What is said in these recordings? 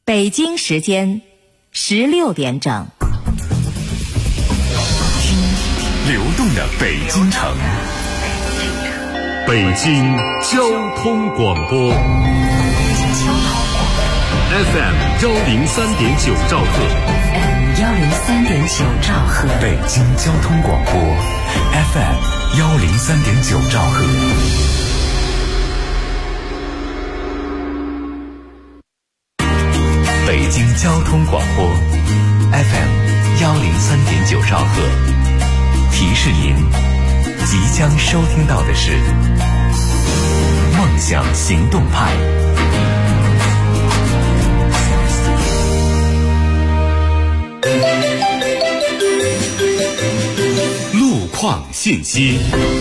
北京时间16点整。 流动的北京城，北京交通广播 FM 103.9兆赫，103.9兆赫，北京交通广播 FM 103.9兆赫。北京交通广播 FM 103.9兆赫，提示您即将收听到的是梦想行动派。路况信息。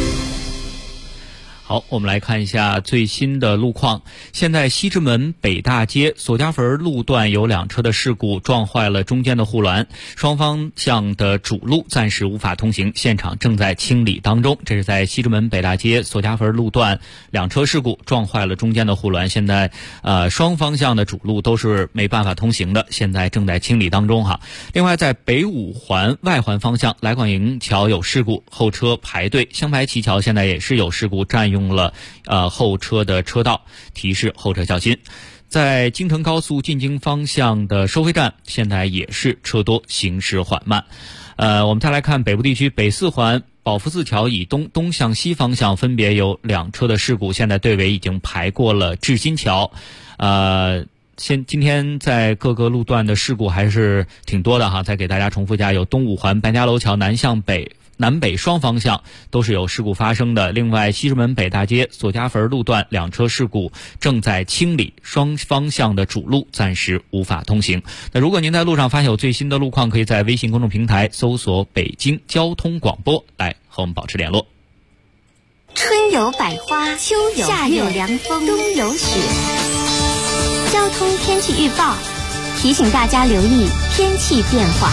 好，我们来看一下最新的路况。现在西直门北大街索家坟路段有2车的事故，撞坏了中间的护栏，双方向的主路暂时无法通行，现场正在清理当中。这是在西直门北大街索家坟路段2车事故，撞坏了中间的护栏，现在双方向的主路都是没办法通行的，现在正在清理当中哈。另外，在北五环外环方向来广营桥有事故，后车排队，香白旗桥现在也是有事故，占用了后车的车道，提示后车小心。在京承高速进京方向的收费站现在也是车多，行驶缓慢。我们再来看北部地区，北4环保福寺桥以东向西方向分别有2车的事故，现在队尾已经排过了志新桥。今天在各个路段的事故还是挺多的哈，再给大家重复一下，有东五环白家楼桥南向南北双方向都是有事故发生的。另外，西直门北大街索家坟路段2车事故正在清理，双方向的主路暂时无法通行。那如果您在路上发现有最新的路况，可以在微信公众平台搜索北京交通广播来和我们保持联络。 春有百花，秋有夏有凉风，冬有雪。交通天气预报提醒大家留意天气变化。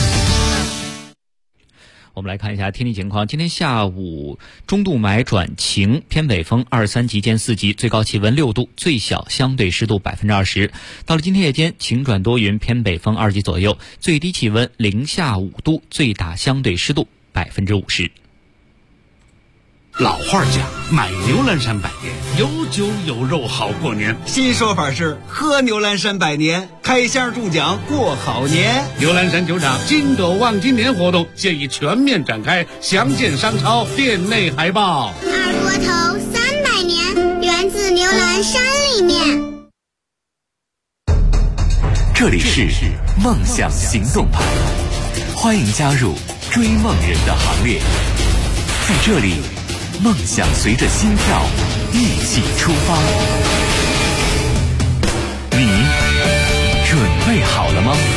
我们来看一下天气情况。今天下午中度霾转晴，偏北风2-3级见4级，最高气温6度，最小相对湿度20%。到了今天夜间，晴转多云，偏北风2级左右，最低气温零下5度，最大相对湿度50%。 老话讲，买牛栏山百年，有酒有肉好过年。 新说法是喝牛栏山百年，开箱中奖过好年。 牛栏山酒厂金斗望今年活动现已全面展开，详见商超店内海报。 二锅头300年，源自牛栏山里面。 这里是梦想行动派，欢迎加入追梦人的行列。在这里，梦想随着心跳一起出发。你准备好了吗？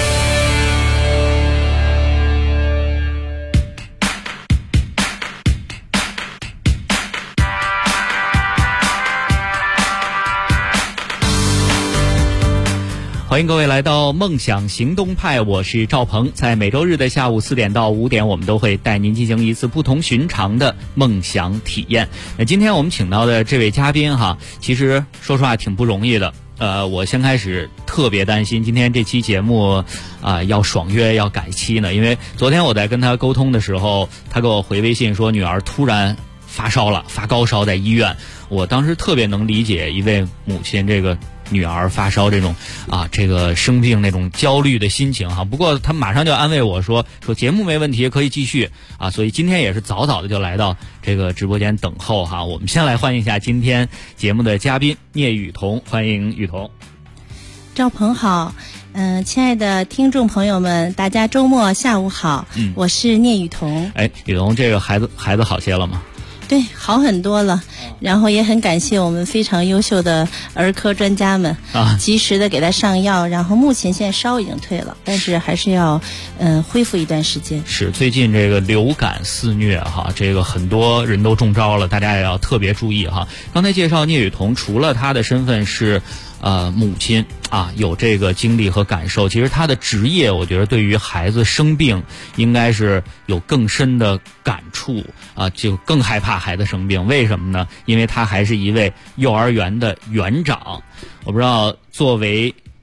欢迎各位来到梦想行动派，我是赵鹏。在每周日的下午4点到5点，我们都会带您进行一次不同寻常的梦想体验。那今天我们请到的这位嘉宾哈，其实说实话挺不容易的。我先开始特别担心今天这期节目要爽约要改期呢，因为昨天我在跟他沟通的时候，他给我回微信说女儿突然发烧了，发高烧在医院。我当时特别能理解一位母亲这个女儿发烧这种这个生病那种焦虑的心情哈。不过他马上就安慰我说节目没问题，可以继续所以今天也是早早的就来到这个直播间等候哈。我们先来欢迎一下今天节目的嘉宾聂雨桐，欢迎雨桐。 赵鹏好，亲爱的听众朋友们，大家周末下午好。我是聂雨桐。 雨桐，这个孩子好些了吗？ 对，好很多了。然后也很感谢我们非常优秀的儿科专家们及时的给他上药，然后目前现在烧已经退了，但是还是要恢复一段时间。 是，最近这个流感肆虐哈，这个很多人都中招了，大家也要特别注意哈。刚才介绍聂雨桐，除了他的身份是母亲有这个经历和感受，其实他的职业我觉得对于孩子生病应该是有更深的感触就更害怕孩子生病。为什么呢？因为他还是一位幼儿园的园长。我不知道作为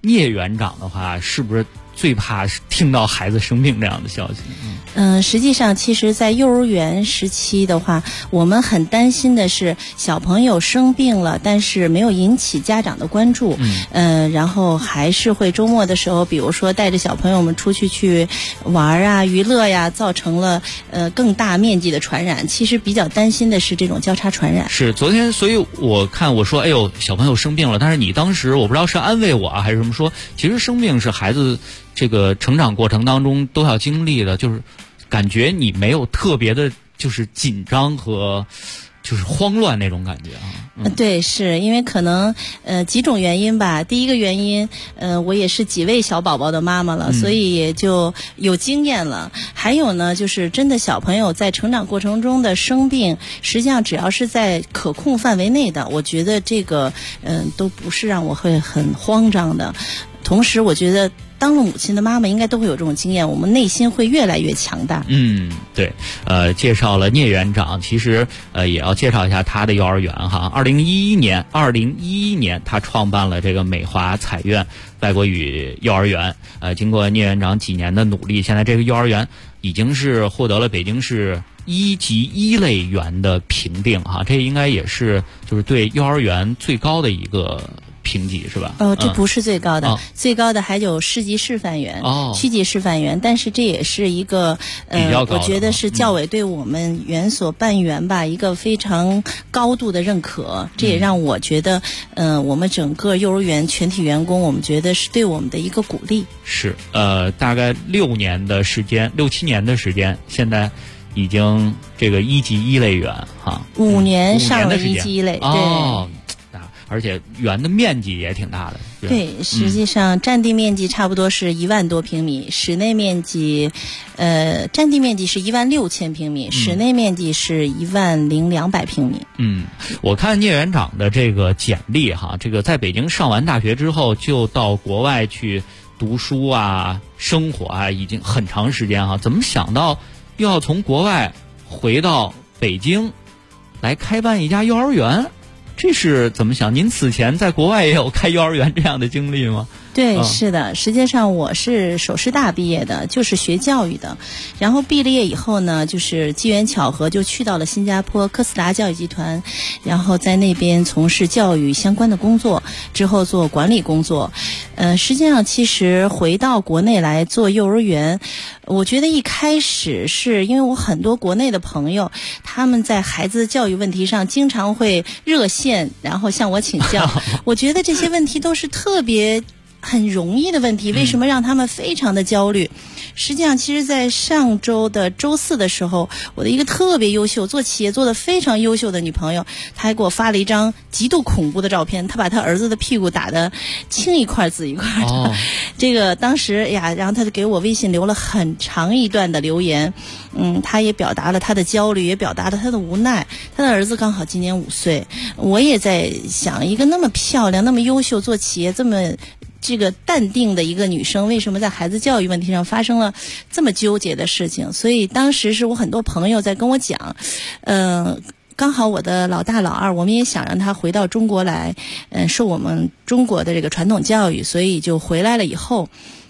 聂园长的话，是不是最怕听到孩子生病这样的消息？ 实际上，其实，在幼儿园时期的话，我们很担心的是小朋友生病了，但是没有引起家长的关注。然后还是会周末的时候，比如说带着小朋友们出去玩啊、娱乐呀，造成了更大面积的传染。其实比较担心的是这种交叉传染。 是昨天，所以我说，哎呦，小朋友生病了，但是你当时我不知道是安慰我啊，还是什么说，其实生病是孩子这个成长过程当中都要经历的，就是感觉你没有特别的，就是紧张和就是慌乱那种感觉啊。 对，是因为可能几种原因吧。第一个原因，我也是几位小宝宝的妈妈了，所以也就有经验了。还有呢，就是真的小朋友在成长过程中的生病，实际上只要是在可控范围内的，我觉得这个都不是让我会很慌张的。同时，我觉得当了母亲的妈妈应该都会有这种经验，我们内心会越来越强大。 对，介绍了聂园长，其实也要介绍一下他的幼儿园哈。2011年他创办了这个美华彩苑外国语幼儿园。经过聂园长几年的努力，现在这个幼儿园已经是获得了北京市1级1类园的评定哈，这应该也是就是对幼儿园最高的一个评级是吧？ 这不是最高的，最高的还有市级示范园、区级示范园，但是这也是一个我觉得是教委对我们园所办园吧一个非常高度的认可，这也让我觉得我们整个幼儿园全体员工，我们觉得是对我们的一个鼓励。 是大概6年的时间，6、7年的时间，现在已经这个1级1类园哈 ，5年上了1级1类，对。 而且园的面积也挺大的。 对，实际上占地面积差不多是1万多平米，室内面积占地面积是16000平米，室内面积是10200平米。 我看聂园长的这个简历哈，这个在北京上完大学之后就到国外去读书啊、生活啊，已经很长时间哈，怎么想到又要从国外回到北京来开办一家幼儿园？这是怎么想？您此前在国外也有开幼儿园这样的经历吗？ 对，是的，实际上我是首师大毕业的，就是学教育的。然后毕了业以后呢，就是机缘巧合就去到了新加坡科斯达教育集团，然后在那边从事教育相关的工作，之后做管理工作。实际上其实回到国内来做幼儿园，我觉得一开始是因为我很多国内的朋友，他们在孩子教育问题上经常会热线，然后向我请教。我觉得这些问题都是特别很容易的问题，为什么让他们非常的焦虑？实际上，其实在上周的周4的时候，我的一个特别优秀、做企业做得非常优秀的女朋友，她还给我发了一张极度恐怖的照片，她把她儿子的屁股打得青一块紫一块的。这个当时然后她就给我微信留了很长一段的留言。她也表达了她的焦虑，也表达了她的无奈。她的儿子刚好今年5岁，我也在想，一个那么漂亮、那么优秀、做企业这么这个淡定的一个女生，为什么在孩子教育问题上发生了这么纠结的事情？所以当时是我很多朋友在跟我讲，刚好我的老大老二，我们也想让他回到中国来，受我们中国的这个传统教育，所以就回来了以后。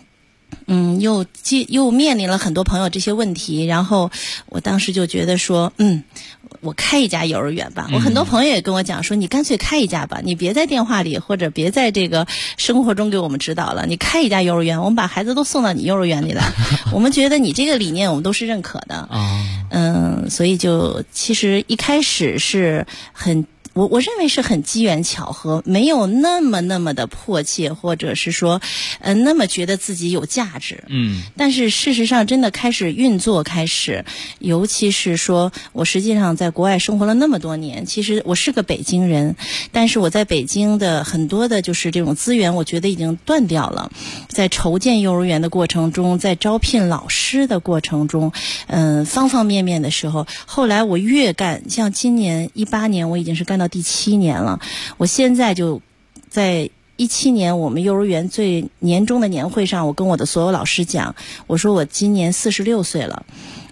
又面临了很多朋友这些问题，然后我当时就觉得说，我开一家幼儿园吧。我很多朋友也跟我讲说，你干脆开一家吧，你别在电话里或者别在这个生活中给我们指导了，你开一家幼儿园，我们把孩子都送到你幼儿园里来。我们觉得你这个理念我们都是认可的。所以就其实一开始是我认为是很机缘巧合，没有那么的迫切，或者是说那么觉得自己有价值。但是事实上真的开始运作开始，尤其是说我实际上在国外生活了那么多年，其实我是个北京人，但是我在北京的很多的就是这种资源我觉得已经断掉了。在筹建幼儿园的过程中，在招聘老师的过程中，方方面面的时候，后来我越干，像今年18年我已经是干到第7年了。我现在就在17年我们幼儿园最年终的年会上，我跟我的所有老师讲，我说我今年46岁了，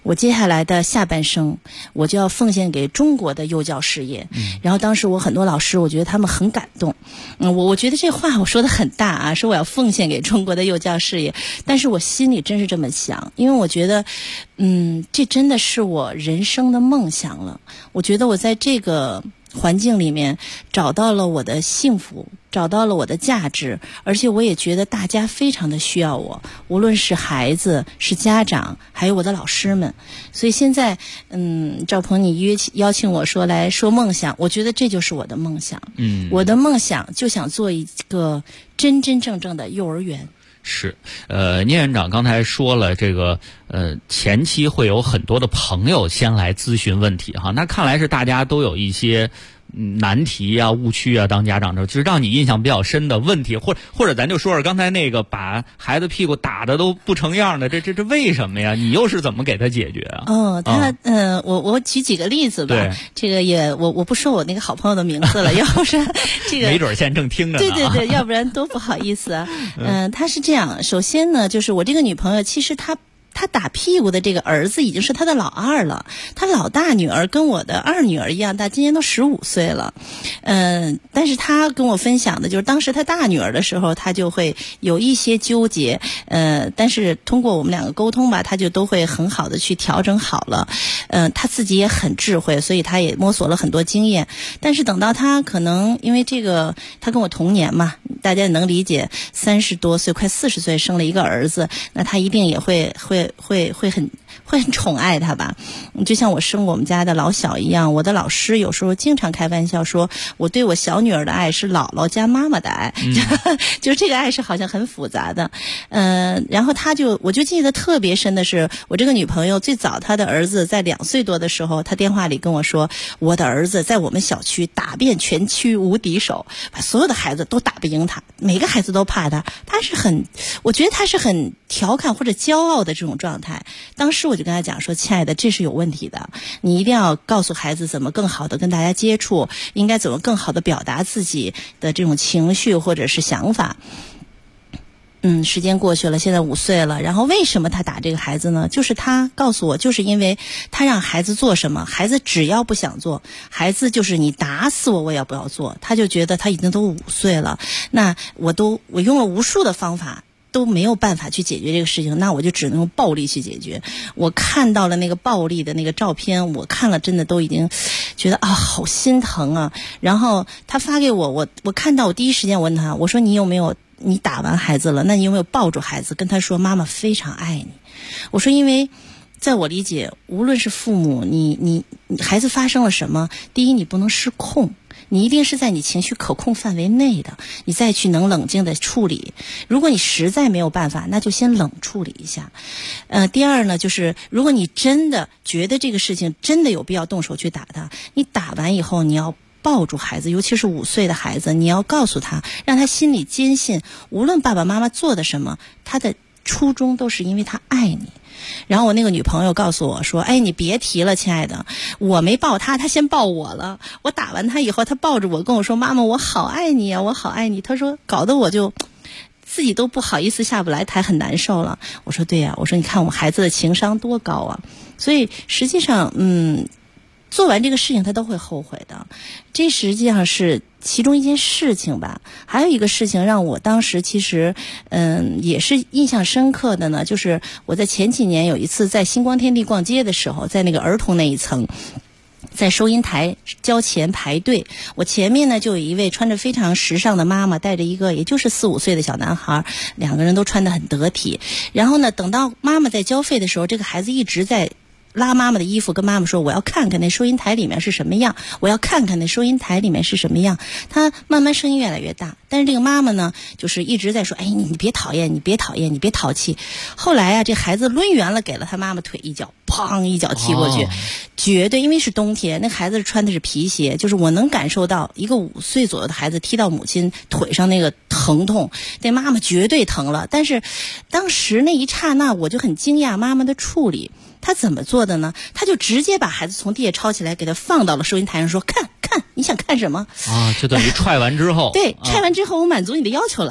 我接下来的下半生我就要奉献给中国的幼教事业。然后当时我很多老师，我觉得他们很感动。我觉得这话我说的很大啊，说我要奉献给中国的幼教事业，但是我心里真是这么想，因为我觉得这真的是我人生的梦想了。我觉得我在这个环境里面找到了我的幸福，找到了我的价值，而且我也觉得大家非常的需要我，无论是孩子是家长还有我的老师们。所以现在赵鹏你邀请我说来说梦想，我觉得这就是我的梦想。我的梦想就想做一个真真正正的幼儿园。 是，聂院长刚才说了这个，前期会有很多的朋友先来咨询问题哈，那看来是大家都有一些难题啊、误区啊，当家长就是让你印象比较深的问题，或者咱就说说刚才那个把孩子屁股打得都不成样的，这为什么呀？你又是怎么给他解决啊？ 我举几个例子吧。 对， 这个也我不说我那个好朋友的名字了，要不然这个没准现在正听着呢。 对，要不然多不好意思啊。他是这样，首先呢，就是我这个女朋友，其实她打屁股的这个儿子已经是他的老二了，他老大女儿跟我的二女儿一样大，今年都15岁了。但是他跟我分享的就是当时他大女儿的时候，他就会有一些纠结，但是通过我们两个沟通吧，他就都会很好的去调整好了。他自己也很智慧，所以他也摸索了很多经验。但是等到他可能因为这个，他跟我同年嘛，大家也能理解，30多岁快40岁生了一个儿子，那他一定也会很宠爱他吧。就像我生我们家的老小一样，我的老师有时候经常开玩笑说，我对我小女儿的爱是姥姥加妈妈的爱，就是这个爱是好像很复杂的。然后我就记得特别深的是，我这个女朋友最早她的儿子在2岁多的时候，她电话里跟我说，我的儿子在我们小区打遍全区无敌手，把所有的孩子都打不赢他，每个孩子都怕他。我觉得他是很调侃或者骄傲的这种状态。当时我就跟他讲说，亲爱的，这是有问题的，你一定要告诉孩子怎么更好的跟大家接触，应该怎么更好的表达自己的这种情绪或者是想法。时间过去了，现在5岁了。然后为什么他打这个孩子呢？就是他告诉我，就是因为他让孩子做什么，孩子只要不想做，孩子就是你打死我也要不要做。他就觉得他已经都5岁了，那我用了无数的方法都没有办法去解决这个事情，那我就只能用暴力去解决。我看到了那个暴力的那个照片，我看了真的都已经觉得好心疼啊。然后他发给我看到，我第一时间问他，我说你打完孩子了，那你有没有抱住孩子跟他说妈妈非常爱你？我说因为在我理解，无论是父母，你孩子发生了什么，第一你不能失控，你一定是在你情绪可控范围内的，你再去能冷静的处理。如果你实在没有办法，那就先冷处理一下。第二呢，就是如果你真的觉得这个事情真的有必要动手去打他，你打完以后你要抱住孩子，尤其是5岁的孩子，你要告诉他，让他心里坚信，无论爸爸妈妈做的什么，他的初衷都是因为他爱你。然后我那个女朋友告诉我说，你别提了，亲爱的，我没抱他先抱我了。我打完他以后，他抱着我跟我说，妈妈我好爱你啊，我好爱你。他说搞得我就自己都不好意思下不来台，很难受了。我说对呀，我说你看我们孩子的情商多高啊。所以实际上做完这个事情他都会后悔的，这实际上是其中一件事情吧。还有一个事情让我当时其实也是印象深刻的呢，就是我在前几年有一次在星光天地逛街的时候，在那个儿童那一层，在收银台交钱排队，我前面呢就有一位穿着非常时尚的妈妈，带着一个也就是4、5岁的小男孩，2个人都穿得很得体。然后呢，等到妈妈在交费的时候，这个孩子一直在拉妈妈的衣服，跟妈妈说我要看看那收银台里面是什么样，我要看看那收银台里面是什么样。他慢慢声音越来越大，但是这个妈妈呢就是一直在说，你别讨厌，你别讨厌，你别淘气。后来啊，这孩子抡圆了给了他妈妈腿一脚，砰一脚踢过去。绝对因为是冬天，那孩子穿的是皮鞋，就是我能感受到一个5岁左右的孩子踢到母亲腿上那个疼痛，这妈妈绝对疼了。但是当时那一刹那我就很惊讶妈妈的处理。他怎么做的呢？他就直接把孩子从地下抄起来，给他放到了收银台上，说看，你想看什么？ 就等于踹完之后对，踹完之后我满足你的要求了。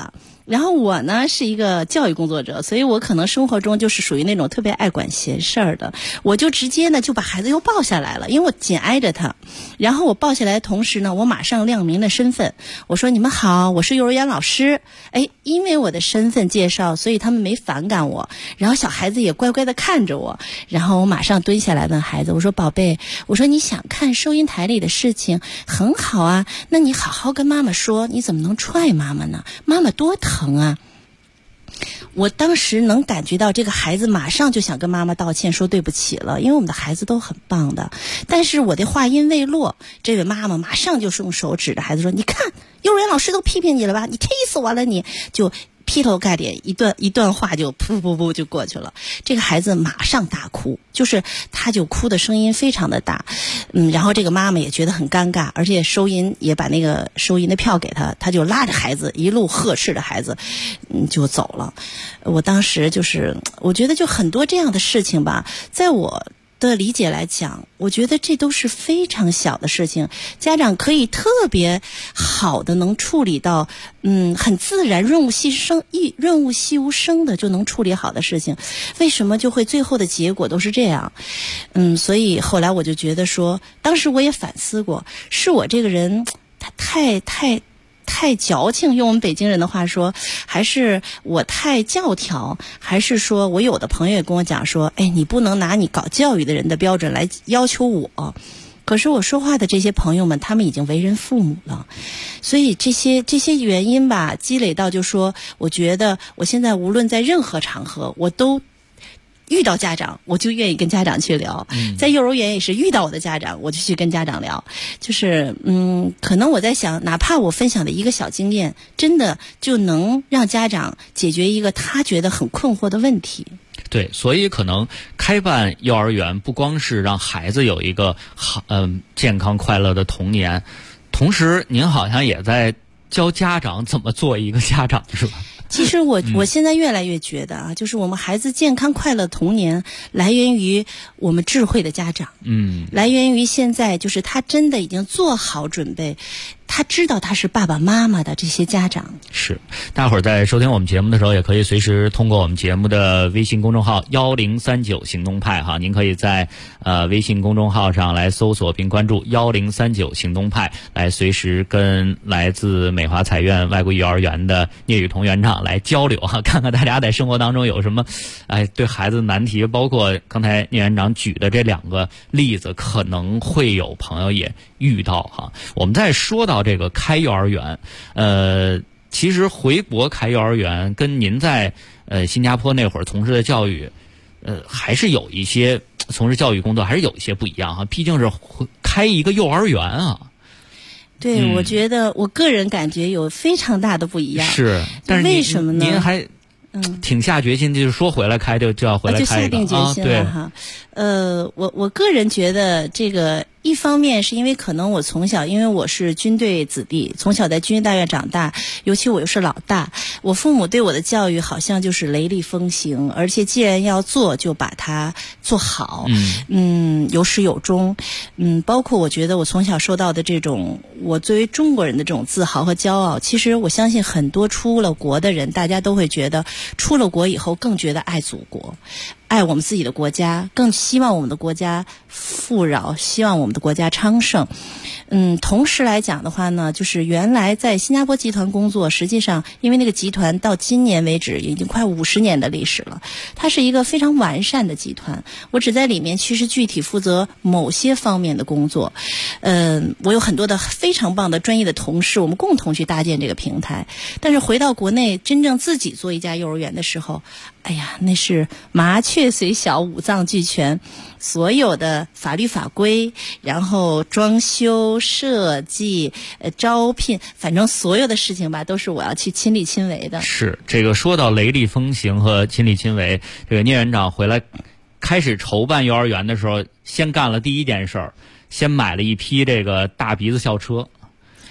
然后我呢是一个教育工作者，所以我可能生活中就是属于那种特别爱管闲事儿的，我就直接呢就把孩子又抱下来了，因为我紧挨着他。然后我抱下来的同时呢，我马上亮明了身份，我说你们好，我是幼儿园老师。因为我的身份介绍，所以他们没反感我，然后小孩子也乖乖的看着我。然后我马上蹲下来问孩子，我说宝贝，我说你想看收银台里的事情很好啊，那你好好跟妈妈说，你怎么能踹妈妈呢？妈妈多疼啊。我当时能感觉到这个孩子马上就想跟妈妈道歉说对不起了，因为我们的孩子都很棒的。但是我的话音未落，这位妈妈马上就是用手指着孩子说，你看幼儿园老师都批评你了吧，你踢死我了，你就劈头盖脸一段话就噗噗噗就过去了。这个孩子马上大哭，就是他就哭的声音非常的大，然后这个妈妈也觉得很尴尬，而且收银也把那个收银的票给他，他就拉着孩子一路呵斥着孩子，就走了。我当时我觉得就很多这样的事情吧，在我的理解来讲，我觉得这都是非常小的事情，家长可以特别好的能处理到，很自然润物细无声的就能处理好的事情，为什么就会最后的结果都是这样？所以后来我就觉得说，当时我也反思过，是我这个人他太矫情，用我们北京人的话说，还是我太教条，还是说我有的朋友也跟我讲说，你不能拿你搞教育的人的标准来要求我。可是我说话的这些朋友们，他们已经为人父母了，所以这些原因吧，积累到就说，我觉得我现在无论在任何场合，我都遇到家长我就愿意跟家长去聊，在幼儿园也是遇到我的家长我就去跟家长聊，就是可能我在想，哪怕我分享的一个小经验，真的就能让家长解决一个他觉得很困惑的问题。 对，所以可能开办幼儿园不光是让孩子有一个好健康快乐的童年，同时您好像也在教家长怎么做一个家长，是吧？ 其实我现在越来越觉得啊，就是我们孩子健康快乐童年来源于我们智慧的家长，来源于现在就是他真的已经做好准备，他知道他是爸爸妈妈的这些家长。是， 大伙儿在收听我们节目的时候，也可以随时通过我们节目的微信公众号1039行动派哈，您可以在微信公众号上来搜索并关注1039行动派，来随时跟来自美华彩苑外国语幼儿园的聂雨桐园长来交流哈，看看大家在生活当中有什么对孩子的难题，包括刚才聂园长举的这2个例子，可能会有朋友也遇到哈。我们在说到这个开幼儿园，其实回国开幼儿园跟您在新加坡那会儿从事的教育，还是有一些从事教育工作还是有一些不一样哈，毕竟是开一个幼儿园啊。 对，我觉得我个人感觉有非常大的不一样。是， 但是为什么呢？ 您还挺下决心，就是说回来开就要回来开一个， 就下定决心了哈。我个人觉得这个。一方面是因为可能我从小，因为我是军队子弟，从小在军医大院长大，尤其我又是老大，我父母对我的教育好像就是雷厉风行，而且既然要做就把它做好，有始有终，包括我觉得我从小受到的这种我作为中国人的这种自豪和骄傲，其实我相信很多出了国的人，大家都会觉得出了国以后更觉得爱祖国，爱我们自己的国家，更希望我们的国家富饶，希望我们的国家昌盛。同时来讲的话呢，就是原来在新加坡集团工作，实际上因为那个集团到今年为止已经快50年的历史了，它是一个非常完善的集团。我只在里面其实具体负责某些方面的工作。我有很多的非常棒的专业的同事，我们共同去搭建这个平台。但是回到国内真正自己做一家幼儿园的时候，哎呀，那是麻雀虽小五脏俱全，所有的法律法规，然后装修设计招聘，反正所有的事情吧都是我要去亲力亲为的。是，这个说到雷厉风行和亲力亲为，这个聂园长回来开始筹办幼儿园的时候，先干了第一件事儿，先买了一批这个大鼻子校车。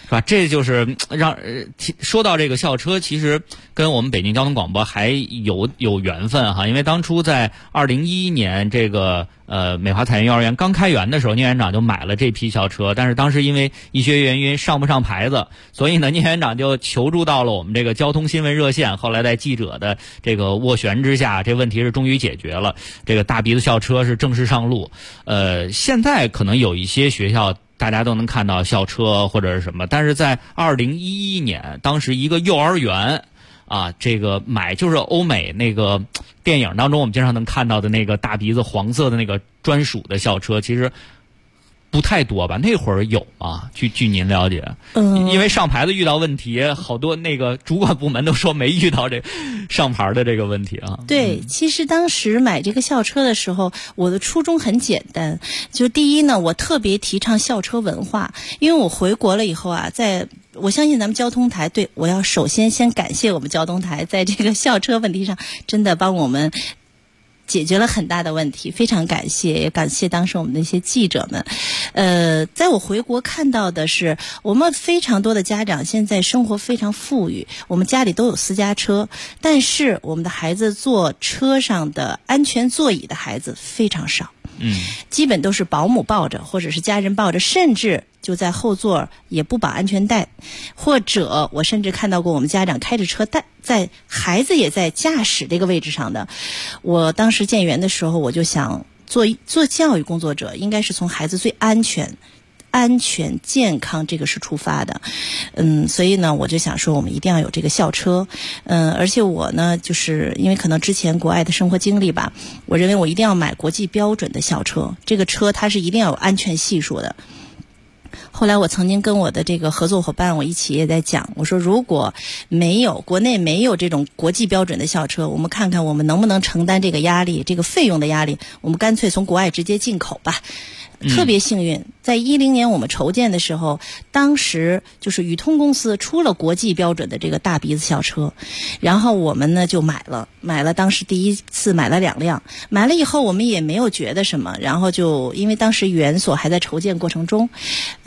是吧？这就是说到这个校车，其实跟我们北京交通广播还有缘分哈，因为当初在2011年这个美华彩云幼儿园刚开园的时候，聂园长就买了这批校车，但是当时因为一些原因上不上牌子，所以呢聂园长就求助到了我们这个交通新闻热线，后来在记者的这个斡旋之下，这问题是终于解决了，这个大鼻子校车是正式上路。现在可能有一些学校大家都能看到校车或者是什么，但是在2011年，当时一个幼儿园啊，这个买就是欧美那个电影当中我们经常能看到的那个大鼻子黄色的那个专属的校车，其实不太多吧？那会儿有吗？据您了解，因为上牌子遇到问题，好多那个主管部门都说没遇到这上牌的这个问题啊。 对，其实当时买这个校车的时候，我的初衷很简单，就第一呢，我特别提倡校车文化，因为我回国了以后啊，我相信咱们交通台，对，我要首先感谢我们交通台，在这个校车问题上真的帮我们解决了很大的问题，非常感谢，也感谢当时我们的一些记者们。在我回国看到的是，我们非常多的家长现在生活非常富裕，我们家里都有私家车，但是我们的孩子坐车上的安全座椅的孩子非常少。基本都是保姆抱着，或者是家人抱着，甚至就在后座也不绑安全带，或者我甚至看到过我们家长开着车在孩子也在驾驶这个位置上的。我当时建园的时候，我就想做教育工作者，应该是从孩子最安全健康这个是出发的。所以呢我就想说我们一定要有这个校车。而且我呢就是因为可能之前国外的生活经历吧，我认为我一定要买国际标准的校车，这个车它是一定要有安全系数的。后来我曾经跟我的这个合作伙伴，我一起也在讲，我说如果国内没有这种国际标准的校车，我们看看我们能不能承担这个压力，这个费用的压力，我们干脆从国外直接进口吧。特别幸运，在2010年我们筹建的时候，当时就是宇通公司出了国际标准的这个大鼻子校车，然后我们呢就买了，当时第一次买了2辆，买了以后我们也没有觉得什么，然后就因为当时园所还在筹建过程中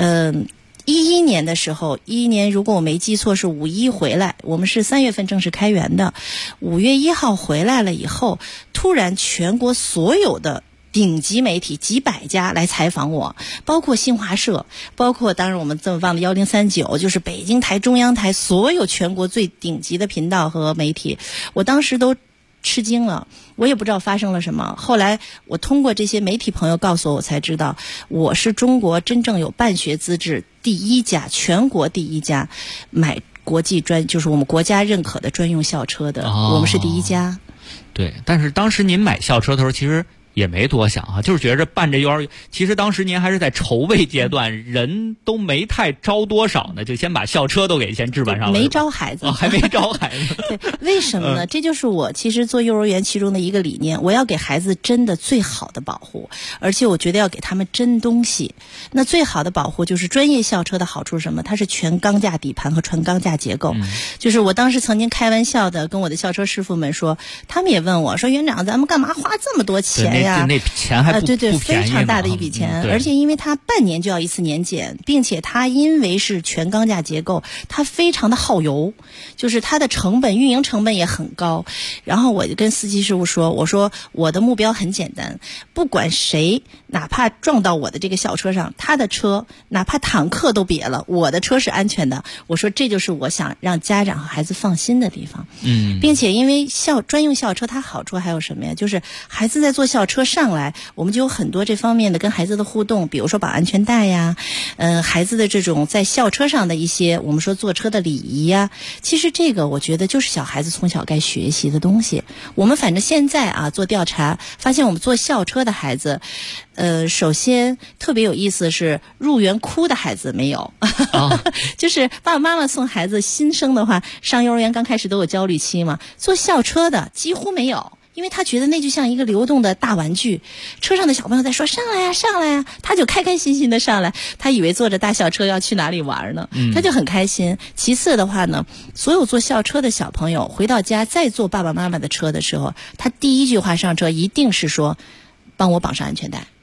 ，11年的时候，11年如果我没记错是5·1回来，我们是3月份正式开园的，5月1号回来了以后，突然全国所有的顶级媒体几百家来采访我，包括新华社，包括当然我们这么棒的1039，就是北京台、中央台，所有全国最顶级的频道和媒体，我当时都吃惊了，我也不知道发生了什么。后来我通过这些媒体朋友告诉我才知道，我是中国真正有办学资质第一家，全国第一家买国际就是我们国家认可的专用校车的，我们是第一家。 对，但是当时您买校车的时候，其实也没多想啊，就是觉着办这幼儿园，其实当时您还是在筹备阶段，人都没太招多少呢，就先把校车都给先置办上了， 没招孩子， 还没招孩子。 对，为什么呢？这就是我其实做幼儿园其中的一个理念，我要给孩子真的最好的保护，而且我觉得要给他们真东西。那最好的保护就是专业校车的好处是什么？它是全钢架底盘和纯钢架结构。就是我当时曾经开玩笑的跟我的校车师傅们说，他们也问我说，园长咱们干嘛花这么多钱呀？ 那钱还对， 非常大的一笔钱，而且因为它半年就要一次年检，并且它因为是全钢架结构，它非常的耗油，就是它的运营成本也很高。然后我就跟司机师傅说，我说我的目标很简单，不管谁哪怕撞到我的这个校车上，他的车哪怕坦克都别了，我的车是安全的。我说这就是我想让家长和孩子放心的地方。并且因为专用校车它好处还有什么呀？就是孩子在坐校车上来，我们就有很多这方面的跟孩子的互动，比如说绑安全带呀，孩子的这种在校车上的一些我们说坐车的礼仪呀，其实这个我觉得就是小孩子从小该学习的东西。我们反正现在做调查发现，我们坐校车的孩子，首先特别有意思的是入园哭的孩子没有，就是爸爸妈妈送孩子新生的话，上幼儿园刚开始都有焦虑期嘛，坐校车的几乎没有。因为他觉得那就像一个流动的大玩具，车上的小朋友在说上来呀上来呀，他就开开心心的上来，他以为坐着大校车要去哪里玩呢，他就很开心。其次的话呢，所有坐校车的小朋友回到家再坐爸爸妈妈的车的时候，他第一句话上车一定是说帮我绑上安全带。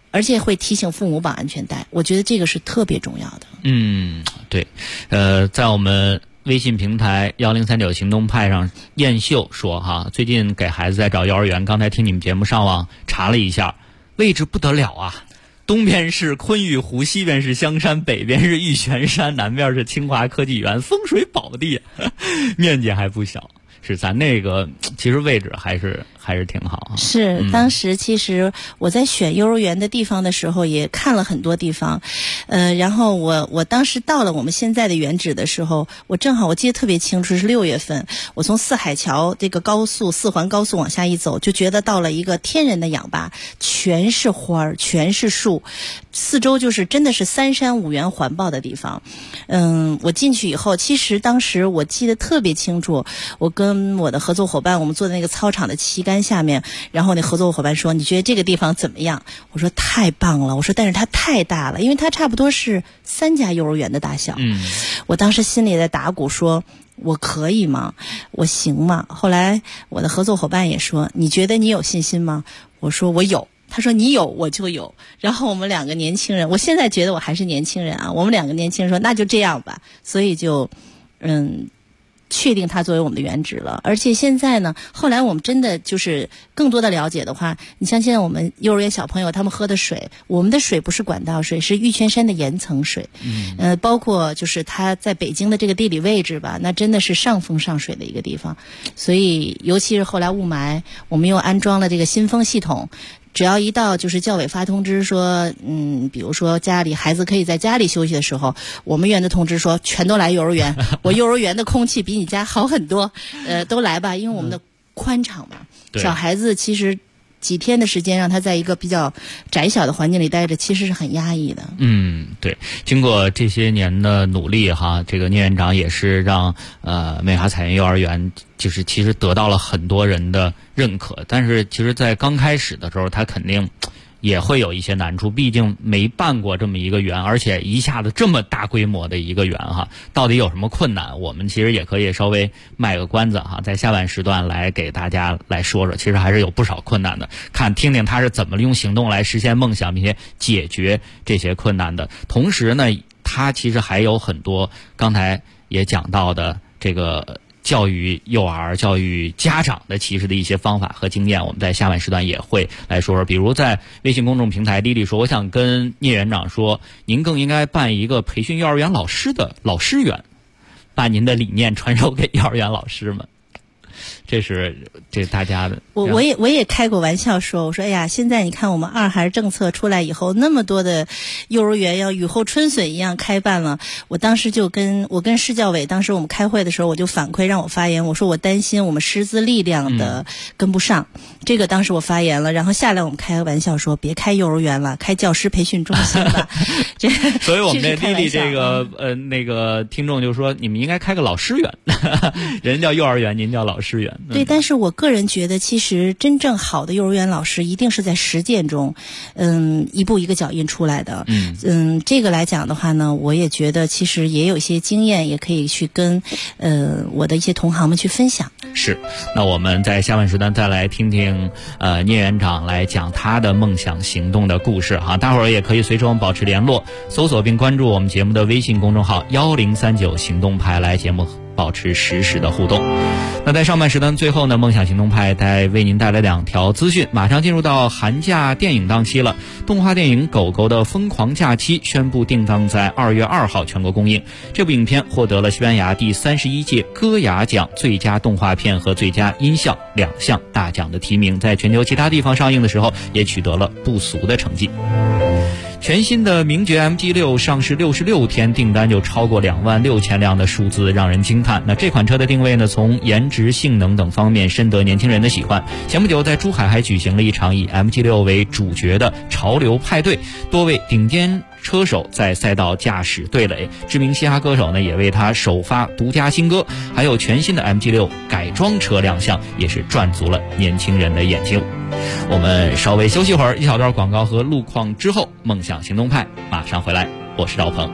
而且会提醒父母绑安全带，我觉得这个是特别重要的。 对，在我们微信平台1039行动派上，燕秀说哈，最近给孩子在找幼儿园，刚才听你们节目上网查了一下，位置不得了啊！东边是昆玉湖，西边是香山，北边是玉泉山，南边是清华科技园，风水宝地，面积还不小。是咱那个其实位置还是挺好。 是，当时其实我在选幼儿园的地方的时候也看了很多地方，然后我当时到了我们现在的原址的时候，我正好我记得特别清楚，是6月份，我从四海桥这个4环高速往下一走，就觉得到了一个天然的氧吧，全是花儿，全是树，四周就是真的是3山5园环抱的地方。我进去以后，其实当时我记得特别清楚，我跟我的合作伙伴，我们坐在那个操场的旗杆下面，然后那合作伙伴说：“你觉得这个地方怎么样？”我说：“太棒了。”我说：“但是它太大了，因为它差不多是3家幼儿园的大小。”我当时心里在打鼓说：“我可以吗？我行吗？”后来我的合作伙伴也说：“你觉得你有信心吗？”我说：“我有。”他说：“你有我就有。”然后我们2个年轻人，我现在觉得我还是年轻人啊，我们2个年轻人说：“那就这样吧。”所以就确定它作为我们的原址了。而且现在呢，后来我们真的就是更多的了解的话，你像现在我们幼儿园小朋友他们喝的水，我们的水不是管道水，是玉泉山的岩层水。包括就是它在北京的这个地理位置吧，那真的是上风上水的一个地方。所以尤其是后来雾霾，我们又安装了这个新风系统。只要一到就是教委发通知说，比如说家里孩子可以在家里休息的时候，我们园的通知说全都来幼儿园，我幼儿园的空气比你家好很多，都来吧，因为我们的宽敞嘛，小孩子其实几天的时间让他在一个比较窄小的环境里待着，其实是很压抑的。 对，经过这些年的努力哈，这个聂园长也是让美华彩云幼儿园就是其实得到了很多人的认可，但是其实在刚开始的时候他肯定也会有一些难处，毕竟没办过这么一个园，而且一下子这么大规模的一个园哈，到底有什么困难？我们其实也可以稍微卖个关子哈，在下半时段来给大家来说说，其实还是有不少困难的，听听他是怎么用行动来实现梦想，并且解决这些困难的。同时呢，他其实还有很多刚才也讲到的这个教育幼儿、教育家长的其实的一些方法和经验，我们在下半时段也会来说说。比如在微信公众平台，丽丽说：“我想跟聂园长说，您更应该办一个培训幼儿园老师的老师园，把您的理念传授给幼儿园老师们。”这大家的， 我也开过玩笑说，我说哎呀，现在你看我们2孩政策出来以后，那么多的幼儿园要雨后春笋一样开办了。我当时就跟市教委，当时我们开会的时候，我就反馈让我发言，我说我担心我们师资力量的跟不上，这个当时我发言了。然后下来我们开个玩笑说，别开幼儿园了，开教师培训中心吧。 所以我们这丽丽这个那个听众就说，你们应该开个老师园，人叫幼儿园，您叫老师园。 对，但是我个人觉得，其实真正好的幼儿园老师一定是在实践中，一步一个脚印出来的。这个来讲的话呢，我也觉得其实也有一些经验，也可以去跟我的一些同行们去分享。 是，那我们在下半时段再来听听聂园长来讲他的梦想行动的故事哈。大伙儿也可以随时我们保持联络，搜索并关注我们节目的微信公众号1039行动派，来节目保持实时的互动。那在上半时段最后呢，梦想行动派为您带来2条资讯。马上进入到寒假电影档期了，动画电影《狗狗的疯狂假期》宣布定档在2月2号全国公映。这部影片获得了西班牙第31届戈雅奖最佳动画片和最佳音效2项大奖的提名，在全球其他地方上映的时候也取得了不俗的成绩。全新的名爵 MG6 上市66天，订单就超过26000辆的数字，让人惊叹。那这款车的定位呢，从颜值、性能等方面深得年轻人的喜欢。前不久在珠海还举行了一场以 MG6 为主角的潮流派对，多位顶尖车手在赛道驾驶对垒，知名嘻哈歌手呢也为他首发独家新歌，还有全新的 MG6 改装车亮相，也是赚足了年轻人的眼睛。我们稍微休息会儿，一小段广告和路况之后，梦想行动派马上回来。我是赵鹏。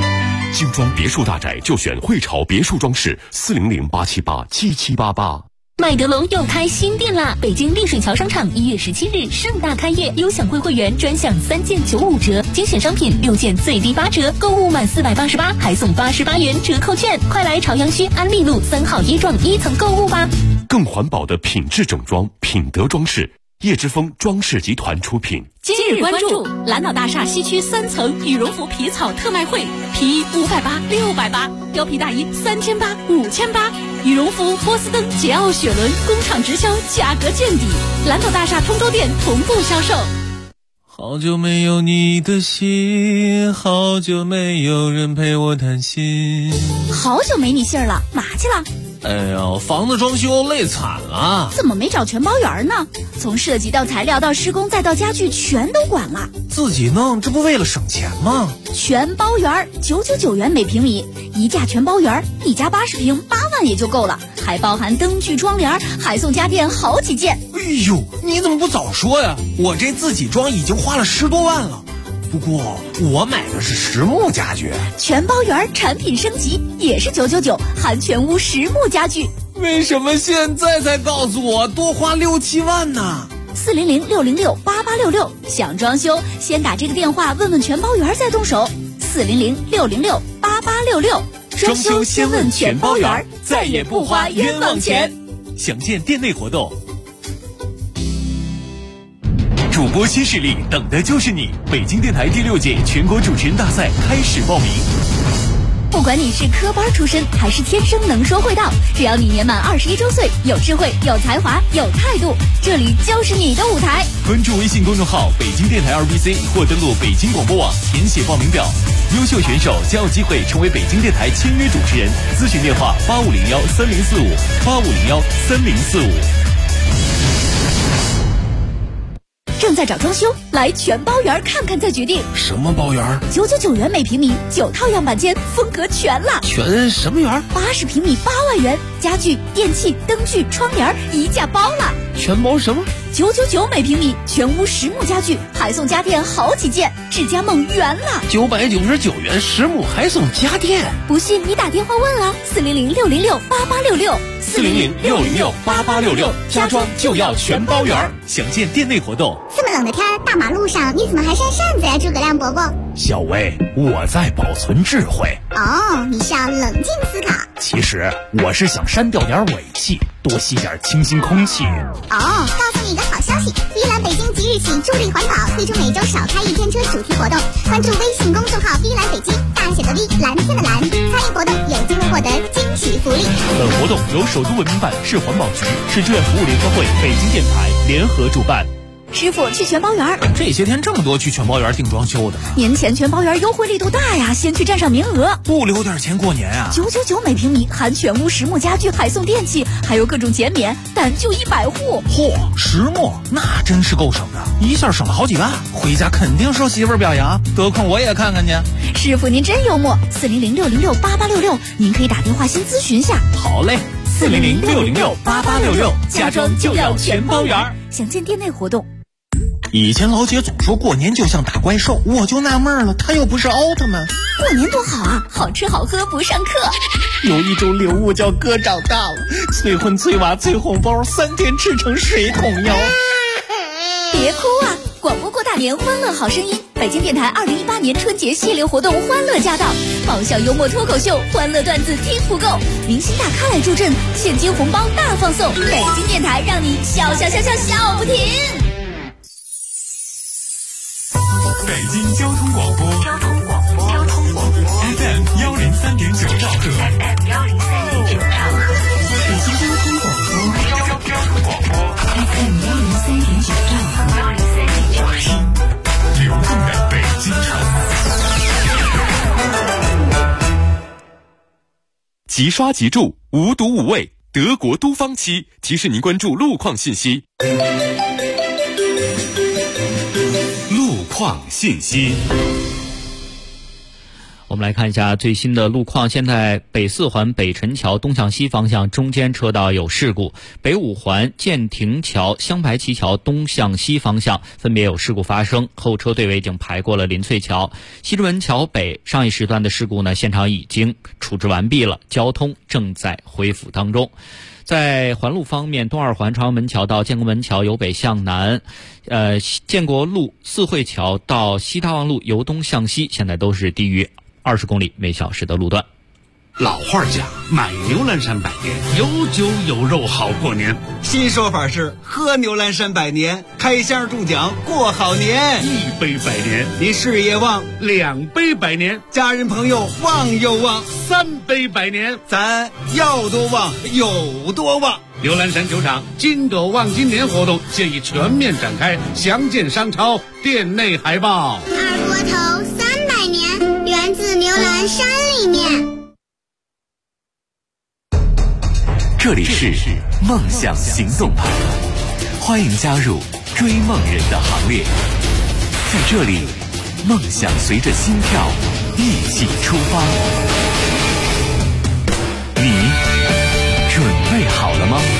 精装别墅大宅就选汇潮别墅装饰，400-878-7788。 麦德龙又开新店啦！北京丽水桥商场1月17日盛大开业，优享会员专享3件95折，精选商品6件最低8折，购物满488还送88元折扣券，快来朝阳区安利路3号一幢1层购物吧！ 更环保的品质整装，品德装饰，叶之峰装饰集团出品。 今日关注蓝岛大厦西区3层羽绒服皮草特卖会，皮衣580、680，貂皮大衣3800、5800，羽绒服波司登、捷奥雪伦工厂直销，价格见底。蓝岛大厦通州店同步销售。 好久没有你的信，好久没有人陪我谈心。 好久没你信儿了，嘛去了？ 哎呀，房子装修累惨了。 怎么没找全包圆呢？从设计到材料到施工再到家具全都管了。 自己弄，这不为了省钱吗？ 全包圆，999元每平米，一价全包圆，一家80平8万也就够了，还包含灯具、窗帘，还送家电好几件。 哎呦，你怎么不早说呀？我这自己装已经花了10多万了。不过我买的是实木家具， 全包圆产品升级也是999，含全屋实木家具。 为什么现在才告诉我多花6、7万呢 ？400-606-8866，想装修先打这个电话问问全包圆再动手。400-606-8866， 装修先问全包圆，再也不花冤枉钱。详见店内活动。主播新势力，等的就是你！北京电台第6届全国主持人大赛开始报名。 不管你是科班出身还是天生能说会道，只要你年满21周岁，有智慧、有才华、有态度，这里就是你的舞台。 关注微信公众号北京电台2BC 或登录北京广播网填写报名表，优秀选手将有机会成为北京电台签约主持人。咨询电话8501-3045，8501-3045。 正在找装修，来全包圆看看再决定。 什么包圆 ？999元每平米，9套样板间，风格全了。 全什么圆 ？80平米8万元，家具、电器、灯具、窗帘一价包了。 全包什么 ？999每平米，全屋实木家具，还送家电好几件，智家梦圆了。 999元实木还送家电， 不信你打电话问啊 ！400-606-8866，400-606-8866，家装就要全包圆。详见店内活动。 这么冷的天，大马路上你怎么还扇扇子呀，诸葛亮伯伯？ 小薇，我在保存智慧。 哦，你是要冷静思考。 其实我是想删掉点尾气，多吸点清新空气。 哦，告诉你一个好消息，依兰北京即日起助力环保，推出每周少开1天车主题活动。关注微信公众号依兰北京，大写的 V， 蓝天的蓝，参与活动有机会获得惊喜福利。 本活动由首都文明办、市环保局、市志愿服务联合会、北京电台联合主办。 师傅去全包圆， 这些天这么多去全包圆订装修的呢。 年前全包圆优惠力度大呀，先去占上名额， 不留点钱过年啊 ！999每平米，含全屋实木家具，还送电器，还有各种减免，但就100户。 嚯，实木那真是够省的，一下省了好几万，回家肯定受媳妇儿表扬，得空我也看看去。 师傅您真幽默，400-606-8866，您可以打电话先咨询下。 好嘞 ，400-606-8866，家装就要全包圆。 详见店内活动。 以前老姐总说过年就像打怪兽，我就纳闷了，她又不是奥特曼。 过年多好啊，好吃好喝不上课。 有一种礼物叫哥长大了，催婚催娃催红包，3天吃成水桶腰。 别哭啊！广播过大年，欢乐好声音。北京电台2018年春节系列活动欢乐驾到，爆笑幽默脱口秀，欢乐段子听不够，明星大咖来助阵，现金红包大放送。北京电台让你笑笑笑笑笑不停。 北京交通广播FM 103.9兆赫， 北京交通广播FM 103.9兆赫， 听流动的北京城。即刷即住，无毒无味，德国都方漆提示您关注路况信息。路况信息。 我们来看一下最新的路况。现在北四环北辰桥东向西方向中间车道有事故，北五环建亭桥香白旗桥东向西方向分别有事故发生，后车队尾已经排过了林翠桥。西直门桥北上一时段的事故呢，现场已经处置完毕了，交通正在恢复当中。在环路方面，东二环朝阳门桥到建国门桥由北向南，建国路四惠桥到西大望路由东向西，现在都是低于20公里每小时的路段。 老话讲，买牛栏山百年，有酒有肉好过年。 新说法是喝牛栏山百年，开箱中奖过好年。 一杯百年， 你事业旺 ；2杯百年， 家人朋友旺又旺 ；3杯百年， 咱要多旺有多旺。 牛栏山酒厂金斗旺今年活动现已全面展开，详见商超店内海报。 二锅头300年，源自牛栏山里面。 这里是梦想行动派，欢迎加入追梦人的行列。在这里，梦想随着心跳一起出发。你准备好了吗？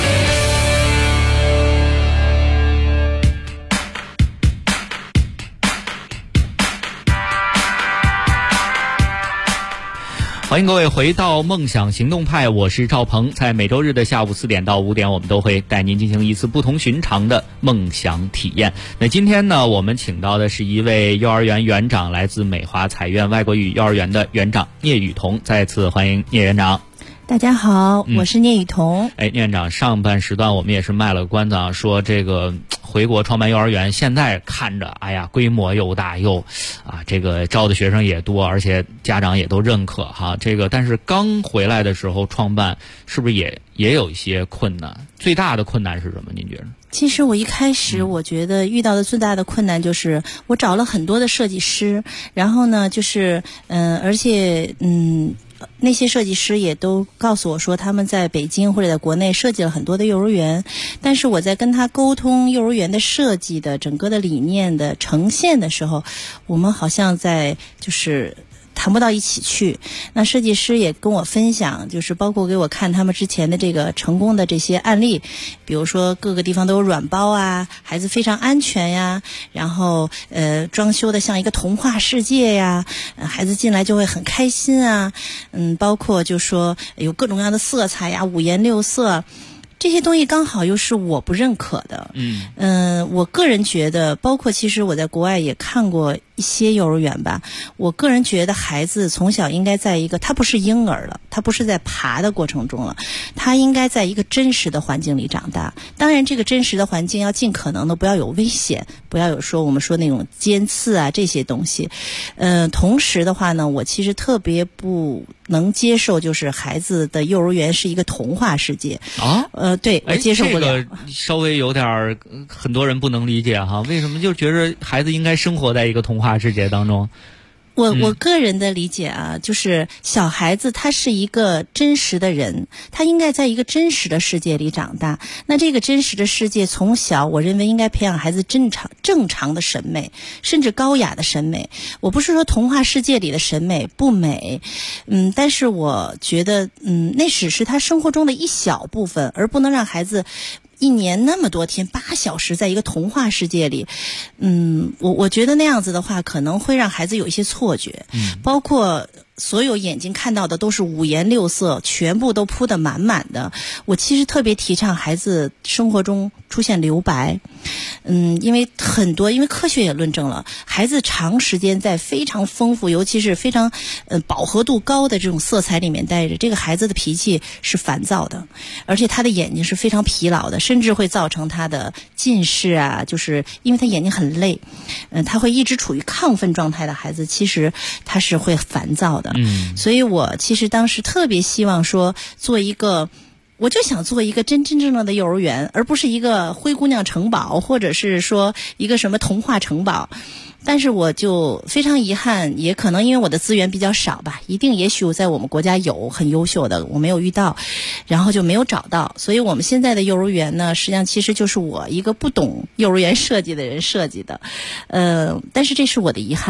欢迎各位回到梦想行动派，我是赵鹏。在每周日的下午4点到5点，我们都会带您进行一次不同寻常的梦想体验。那今天呢，我们请到的是一位幼儿园园长，来自美华彩苑外国语幼儿园的园长聂雨桐。再次欢迎聂园长。 大家好，我是聂雨桐。 聂院长，上半时段我们也是卖了关子啊，说这个回国创办幼儿园，现在看着哎呀规模又大又这个招的学生也多，而且家长也都认可哈。这个但是刚回来的时候创办，是不是也有一些困难？最大的困难是什么？您觉得？ 其实我一开始我觉得遇到的最大的困难就是我找了很多的设计师，然后呢就是而且那些设计师也都告诉我说他们在北京或者在国内设计了很多的幼儿园，但是我在跟他沟通幼儿园的设计的整个的理念的呈现的时候，我们好像在就是谈不到一起去。那设计师也跟我分享，就是包括给我看他们之前的这个成功的这些案例，比如说各个地方都有软包啊，孩子非常安全呀，然后装修的像一个童话世界呀，孩子进来就会很开心啊，包括就说有各种各样的色彩呀，五颜六色。这些东西刚好又是我不认可的。我个人觉得，包括其实我在国外也看过一些幼儿园吧，我个人觉得孩子从小应该在一个，他不是婴儿了，他不是在爬的过程中了，他应该在一个真实的环境里长大。当然这个真实的环境要尽可能的不要有危险，不要有说我们说那种尖刺啊这些东西。同时的话呢，我其实特别不能接受就是孩子的幼儿园是一个童话世界对，我接受不了。 这个稍微有点很多人不能理解哈，为什么就觉得孩子应该生活在一个童话世界当中？ 我个人的理解啊，就是小孩子他是一个真实的人，他应该在一个真实的世界里长大。那这个真实的世界从小我认为应该培养孩子正常的审美，甚至高雅的审美。我不是说童话世界里的审美不美，但是我觉得那只是他生活中的一小部分，而不能让孩子一年那么多天8小时在一个童话世界里。我觉得那样子的话可能会让孩子有一些错觉，包括所有眼睛看到的都是五颜六色，全部都铺得满满的。我其实特别提倡孩子生活中出现留白。因为科学也论证了，孩子长时间在非常丰富尤其是非常饱和度高的这种色彩里面待着，这个孩子的脾气是烦躁的，而且他的眼睛是非常疲劳的，甚至会造成他的近视啊，就是因为他眼睛很累。他会一直处于亢奋状态的孩子，其实他是会烦躁的。所以我其实当时特别希望说我就想做一个真正的幼儿园，而不是一个灰姑娘城堡，或者是说一个什么童话城堡。但是我就非常遗憾，也可能因为我的资源比较少吧，也许我在我们国家有很优秀的，我没有遇到，然后就没有找到。所以我们现在的幼儿园呢，实际上其实就是我一个不懂幼儿园设计的人设计的。但是这是我的遗憾。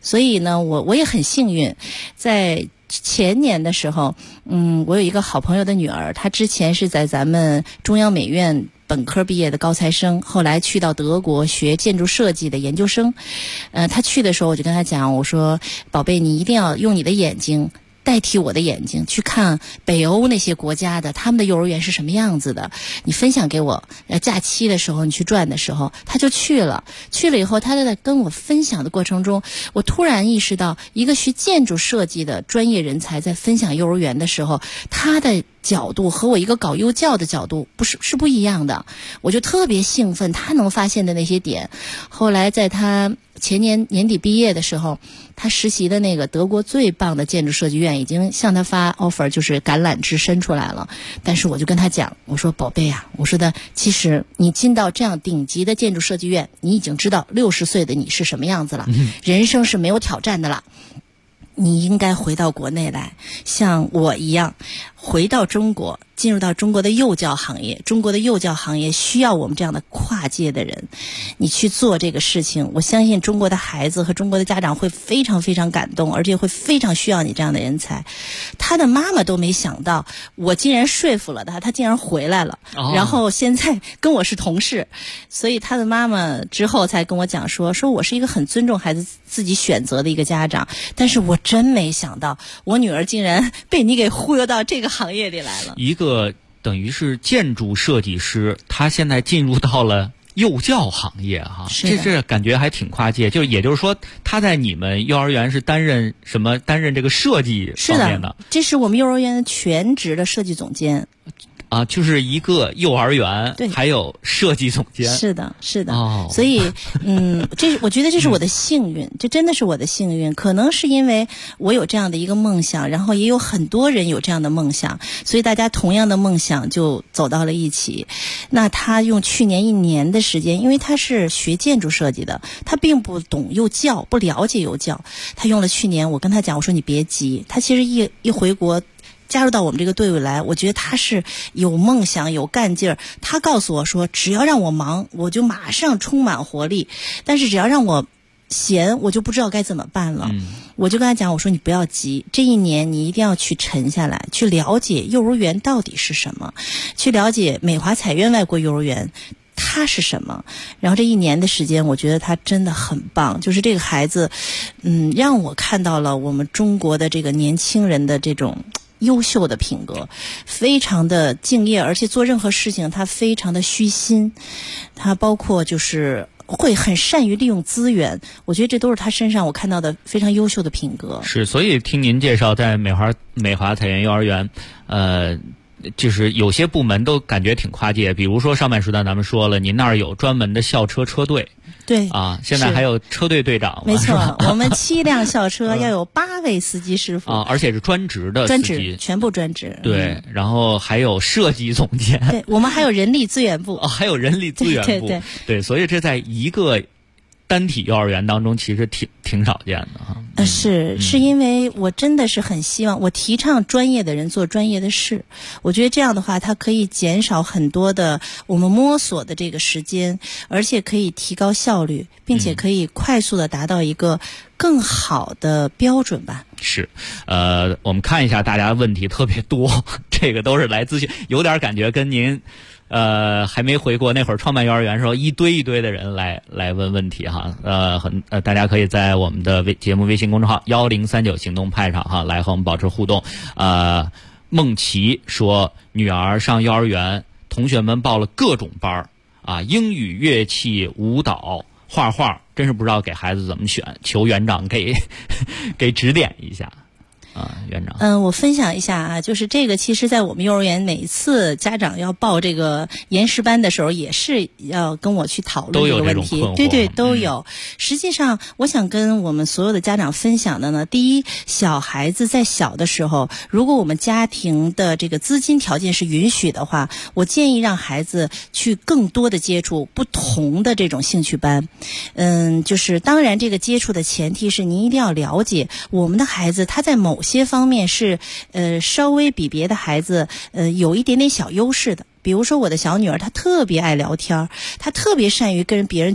所以呢，我也很幸运，在前年的时候，我有一个好朋友的女儿，她之前是在咱们中央美院本科毕业的高材生，后来去到德国学建筑设计的研究生。她去的时候，我就跟她讲，我说宝贝，你一定要用你的眼睛代替我的眼睛去看北欧那些国家的他们的幼儿园是什么样子的，你分享给我。假期的时候你去转的时候，他就去了以后，他在跟我分享的过程中，我突然意识到，一个学建筑设计的专业人才在分享幼儿园的时候，他的角度和我一个搞幼教的角度是不一样的。我就特别兴奋他能发现的那些点。后来在他前年年底毕业的时候，他实习的那个德国最棒的建筑设计院已经向他发 offer， 就是橄榄枝伸出来了。但是我就跟他讲，我说宝贝啊，我说的其实你进到这样顶级的建筑设计院，你已经知道60岁的你是什么样子了，人生是没有挑战的了。你应该回到国内来，像我一样回到中国，进入到中国的幼教行业。中国的幼教行业需要我们这样的跨界的人，你去做这个事情，我相信中国的孩子和中国的家长会非常非常感动，而且会非常需要你这样的人才。他的妈妈都没想到，我竟然说服了他，他竟然回来了，然后现在跟我是同事。所以他的妈妈之后才跟我讲说我是一个很尊重孩子自己选择的一个家长，但是我真没想到我女儿竟然被你给忽悠到这个行业里来了。 一个等于是建筑设计师，他现在进入到了幼教行业哈，这感觉还挺跨界。也就是说，他在你们幼儿园是担任这个设计方面的？ 这是我们幼儿园的全职的设计总监。 就是一个幼儿园，还有设计总监。 是的。所以，我觉得这是我的幸运，这真的是我的幸运。可能是因为我有这样的一个梦想，然后也有很多人有这样的梦想，所以大家同样的梦想就走到了一起。那他用去年1年的时间，因为他是学建筑设计的，他并不懂幼教，不了解幼教，他用了去年。我跟他讲，我说你别急，他其实一回国加入到我们这个队伍来，我觉得他是有梦想有干劲儿。他告诉我说，只要让我忙，我就马上充满活力，但是只要让我闲，我就不知道该怎么办了。我就跟他讲，我说你不要急，这1年你一定要去沉下来，去了解幼儿园到底是什么，去了解美华彩苑外国幼儿园他是什么。然后这1年的时间，我觉得他真的很棒，就是这个孩子让我看到了我们中国的这个年轻人的这种优秀的品格，非常的敬业，而且做任何事情他非常的虚心，他包括就是会很善于利用资源，我觉得这都是他身上我看到的非常优秀的品格。 是，所以听您介绍，在美华彩苑幼儿园，就是有些部门都感觉挺跨界，比如说上半时段咱们说了，您那儿有专门的校车车队。 对现在还有车队队长。 没错，我们7辆校车要有8位司机师傅而且是专职的司机， 全部专职。 对，然后还有设计总监。 对，我们还有人力资源部。 还有人力资源部。对，所以这在一个单体幼儿园当中其实挺少见的哈。 是因为我真的是很希望，我提倡专业的人做专业的事，我觉得这样的话它可以减少很多的我们摸索的这个时间，而且可以提高效率，并且可以快速的达到一个更好的标准吧。 是，我们看一下大家问题特别多，这个都是来咨询，有点感觉跟您还没回国那会儿创办幼儿园的时候一堆的人来问问题哈。大家可以在我们的节目微信公众号1039行动派上哈来和我们保持互动。梦琪说，女儿上幼儿园，同学们报了各种班英语、乐器、舞蹈、画画，真是不知道给孩子怎么选，求园长给指点一下。园长。 我分享一下就是这个，其实在我们幼儿园每次家长要报这个研实班的时候，也是要跟我去讨论这个问题。对，都有。实际上，我想跟我们所有的家长分享的呢，第一，小孩子在小的时候，如果我们家庭的这个资金条件是允许的话，我建议让孩子去更多的接触不同的这种兴趣班。就是当然这个接触的前提是您一定要了解我们的孩子他在某些方面是稍微比别的孩子有一点点小优势的。比如说我的小女儿，她特别爱聊天，她特别善于跟别人去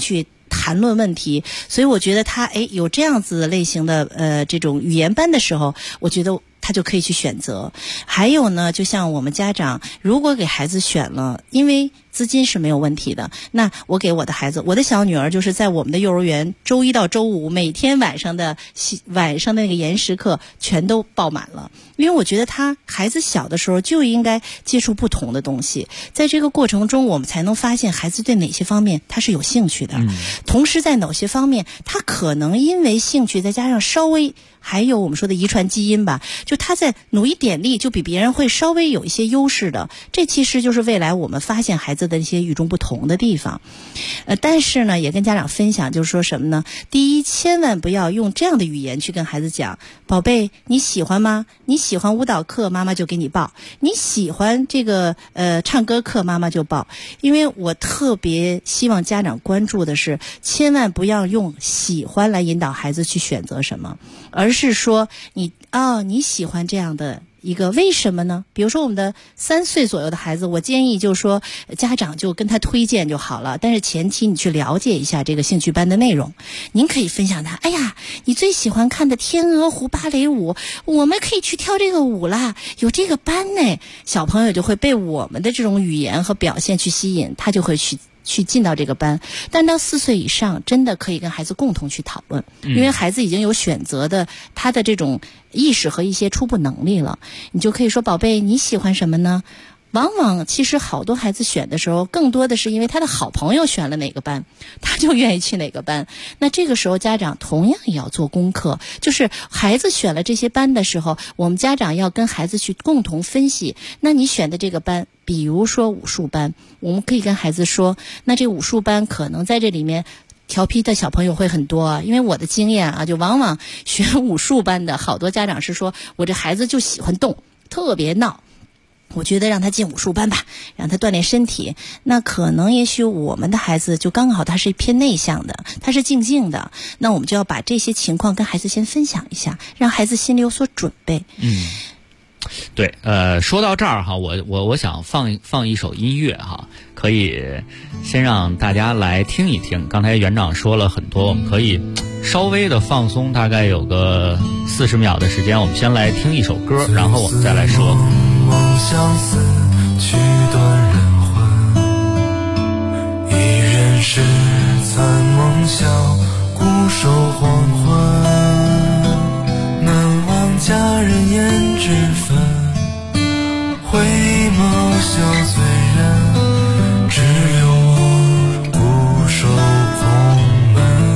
谈论问题。所以我觉得他有这样子类型的这种语言班的时候，我觉得他就可以去选择。还有呢，就像我们家长如果给孩子选了，因为资金是没有问题的，那我给我的孩子，我的小女儿就是在我们的幼儿园周一到周五每天晚上的那个延时课全都爆满了。因为我觉得孩子小的时候就应该接触不同的东西，在这个过程中我们才能发现孩子对哪些方面他是有兴趣的，同时在哪些方面他可能因为兴趣再加上稍微还有我们说的遗传基因吧，就他在努一点力就比别人会稍微有一些优势的，这其实就是未来我们发现孩子的一些与众不同的地方。但是呢也跟家长分享，就是说什么呢？第一，千万不要用这样的语言去跟孩子讲，宝贝你喜欢吗？你喜欢舞蹈课妈妈就给你报，你喜欢这个唱歌课妈妈就报。因为我特别希望家长关注的是，千万不要用喜欢来引导孩子去选择什么，而是说你喜欢这样的一个为什么呢？比如说我们的3岁左右的孩子，我建议就是说家长就跟他推荐就好了，但是前提你去了解一下这个兴趣班的内容。您可以分享他，哎呀你最喜欢看的天鹅湖芭蕾舞，我们可以去跳这个舞啦，有这个班呢。小朋友就会被我们的这种语言和表现去吸引，他就会去进到这个班。但到4岁以上真的可以跟孩子共同去讨论，因为孩子已经有选择的他的这种意识和一些初步能力了。你就可以说，宝贝你喜欢什么呢？往往其实好多孩子选的时候更多的是因为他的好朋友选了哪个班，他就愿意去哪个班。那这个时候家长同样也要做功课，就是孩子选了这些班的时候，我们家长要跟孩子去共同分析，那你选的这个班比如说武术班，我们可以跟孩子说，那这武术班可能在这里面调皮的小朋友会很多啊。因为我的经验啊，就往往选武术班的好多家长是说，我这孩子就喜欢动，特别闹，我觉得让他进武术班吧，让他锻炼身体。那可能也许我们的孩子就刚好他是偏内向的，他是静静的，那我们就要把这些情况跟孩子先分享一下，让孩子心里有所准备。 对，说到这儿哈，我想放一首音乐哈，可以先让大家来听一听。刚才园长说了很多，我们可以稍微的放松，大概有个40秒的时间，我们先来听一首歌，然后我们再来说。 梦相思，曲断人魂，一人世残梦晓，固守黄昏。难忘佳人颜脂粉，回眸笑醉人，只留我固守空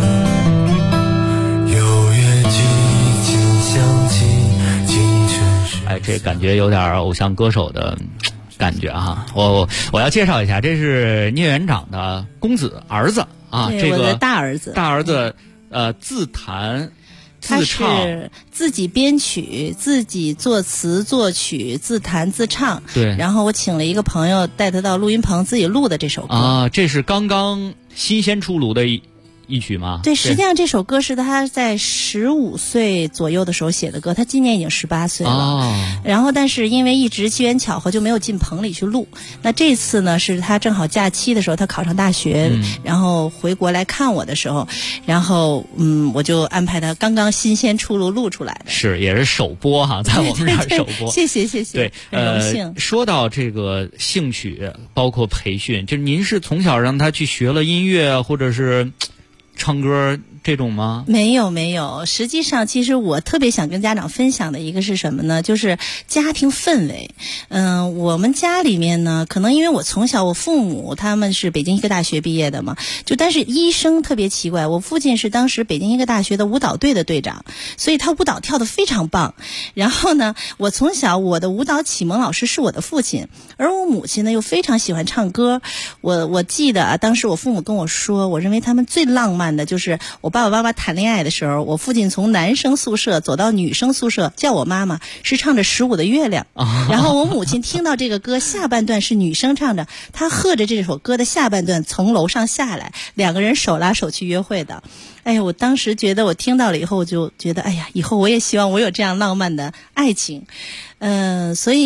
门。有月寄琴响起，惊泉水。 这感觉有点偶像歌手的感觉哈。我要介绍一下，这是聂园长的公子儿子啊，这个我的大儿子自弹他自唱， 是自己编曲，自己作词作曲，自弹自唱。 对， 然后我请了一个朋友带他到录音棚自己录的这首歌啊，这是刚刚新鲜出炉的一曲吗？ 对，实际上这首歌是他在15岁左右的时候写的歌，他今年已经18岁了。然后但是因为一直机缘巧合就没有进棚里去录。那这次呢是他正好假期的时候，他考上大学，然后回国来看我的时候，然后我就安排他刚刚新鲜出炉录出来的。 是，也是首播哈，在我们这儿首播。 谢谢。 对， 很荣幸。 说到这个兴趣，包括培训，就是您是从小让他去学了音乐，或者是唱歌这种吗？ 没有，实际上其实我特别想跟家长分享的一个是什么呢？就是家庭氛围。我们家里面呢，可能因为我从小我父母他们是北京医科大学毕业的嘛，但是医生特别奇怪，我父亲是当时北京医科大学的舞蹈队的队长，所以他舞蹈跳得非常棒。然后呢，我从小我的舞蹈启蒙老师是我的父亲，而我母亲呢又非常喜欢唱歌。我记得啊，当时我父母跟我说，我认为他们最浪漫的就是我爸爸妈妈谈恋爱的时候，我父亲从男生宿舍走到女生宿舍，叫我妈妈是唱着15的月亮，然后我母亲听到这个歌下半段是女生唱着，她和着这首歌的下半段从楼上下来，两个人手拉手去约会的。哎呀，我当时觉得我听到了以后，我就觉得哎呀，以后我也希望我有这样浪漫的爱情。所以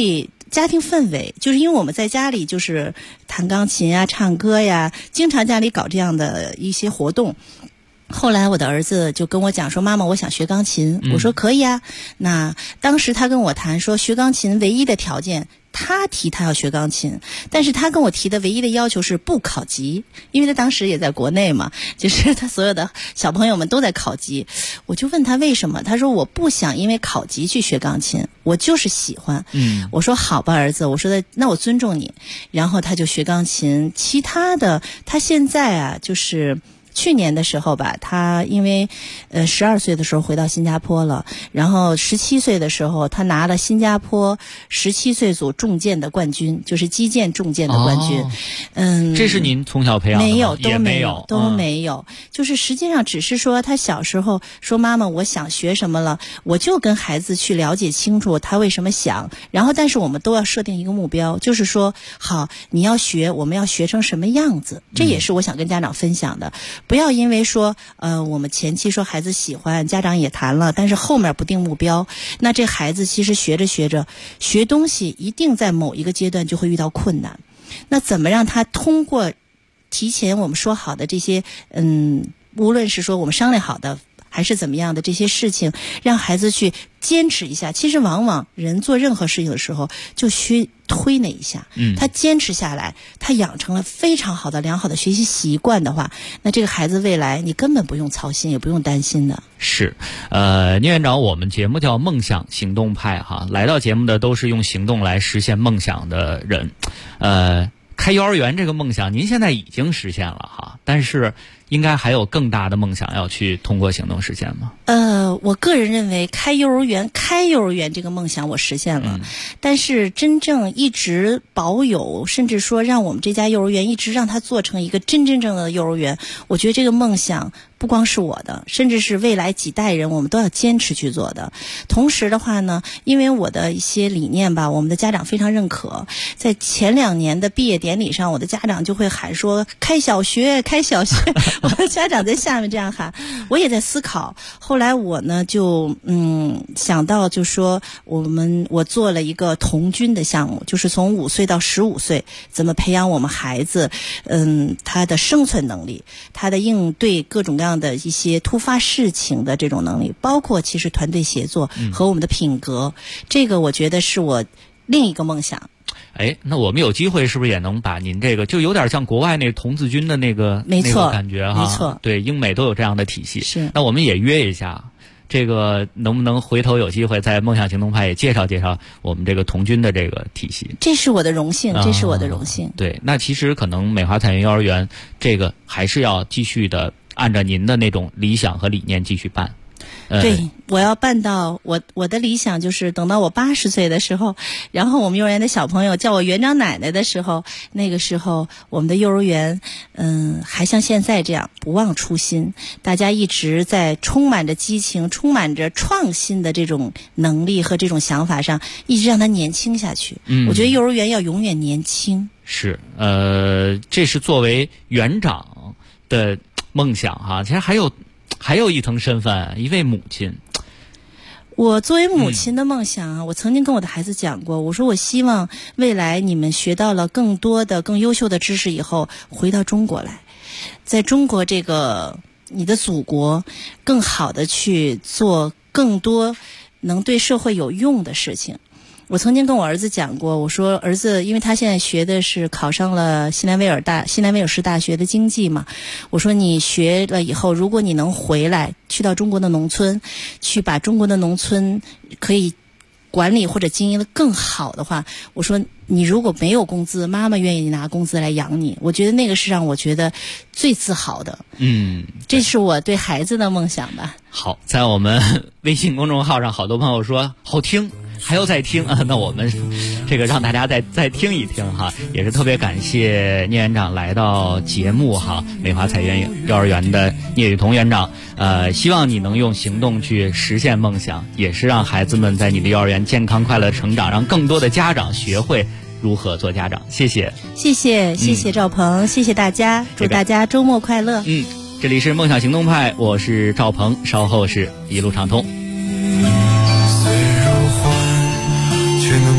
家庭氛围，就是因为我们在家里就是弹钢琴呀、唱歌呀，经常家里搞这样的一些活动。后来我的儿子就跟我讲说，妈妈我想学钢琴。我说可以啊。那当时他跟我谈说，学钢琴唯一的条件，他提他要学钢琴，但是他跟我提的唯一的要求是不考级，因为他当时也在国内嘛，就是他所有的小朋友们都在考级。我就问他为什么，他说我不想因为考级去学钢琴，我就是喜欢。我说好吧儿子，我说的那我尊重你。然后他就学钢琴，其他的他现在啊就是去年的时候吧，他因为12岁的时候回到新加坡了，然后17岁的时候他拿了新加坡17岁组重剑的冠军，就是击剑重剑的冠军。 这是您从小培养的吗？ 没有，都没有， 都没有。就是实际上只是说他小时候说妈妈我想学什么了，我就跟孩子去了解清楚他为什么想，然后但是我们都要设定一个目标，就是说好你要学，我们要学成什么样子，这也是我想跟家长分享的。不要因为说我们前期说孩子喜欢，家长也谈了，但是后面不定目标，那这孩子其实学着学着学东西一定在某一个阶段就会遇到困难。那怎么让他通过提前我们说好的这些无论是说我们商量好的还是怎么样的这些事情，让孩子去坚持一下。其实往往人做任何事情的时候就需推那一下，他坚持下来，他养成了非常好的良好的学习习惯的话，那这个孩子未来你根本不用操心也不用担心的。 是聂院长，我们节目叫梦想行动派哈，来到节目的都是用行动来实现梦想的人。开幼儿园这个梦想您现在已经实现了哈，但是应该还有更大的梦想要去通过行动实现吗？ 我个人认为开幼儿园这个梦想我实现了，但是真正一直保有，甚至说让我们这家幼儿园一直让它做成一个真正的幼儿园，我觉得这个梦想不光是我的，甚至是未来几代人我们都要坚持去做的。同时的话呢，因为我的一些理念吧，我们的家长非常认可，在前2年的毕业典礼上，我的家长就会喊说开小学我的家长在下面这样喊，我也在思考。后来我呢就想到就说我做了一个童军的项目，就是从5岁到15岁怎么培养我们孩子他的生存能力，他的应对各种各样的一些突发事情的这种能力，包括其实团队协作和我们的品格，这个我觉得是我另一个梦想。 那我们有机会是不是也能把您这个就有点像国外那童子军的那个没错那个感觉哈？ 没错， 对，英美都有这样的体系。 是， 那我们也约一下，这个能不能回头有机会在梦想行动派也介绍介绍我们这个童军的这个体系？ 这是我的荣幸，这是我的荣幸。 对，那其实可能美华彩云幼儿园这个还是要继续的按照您的那种理想和理念继续办。 对，我要办到我的理想就是等到我80岁的时候，然后我们幼儿园的小朋友叫我园长奶奶的时候，那个时候我们的幼儿园还像现在这样不忘初心，大家一直在充满着激情，充满着创新的这种能力和这种想法上，一直让它年轻下去。我觉得幼儿园要永远年轻。 是，这是作为园长的梦想哈。其实还有一层身份，一位母亲。 我作为母亲的梦想啊，我曾经跟我的孩子讲过，我说我希望未来你们学到了更多的更优秀的知识以后，回到中国来，在中国这个你的祖国更好的去做更多能对社会有用的事情。我曾经跟我儿子讲过，我说儿子，因为他现在学的是考上了西南威尔士大学的经济嘛，我说你学了以后，如果你能回来去到中国的农村，去把中国的农村可以管理或者经营的更好的话，我说你如果没有工资，妈妈愿意拿工资来养你，我觉得那个是让我觉得最自豪的。这是我对孩子的梦想吧。 好，在我们微信公众号上，好多朋友说好听，还要再听啊，那我们这个让大家再听一听哈，也是特别感谢聂园长来到节目哈，美华彩园幼儿园的聂雨桐园长，希望你能用行动去实现梦想，也是让孩子们在你的幼儿园健康快乐成长，让更多的家长学会如何做家长。谢谢赵鹏，谢谢大家，祝大家周末快乐。这里是梦想行动派，我是赵鹏，稍后是一路畅通。 虽如幻，却能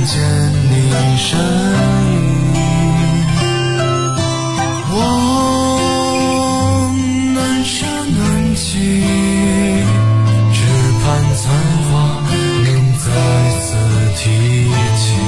见你身影，我难舍难弃，只盼残花能再次提起。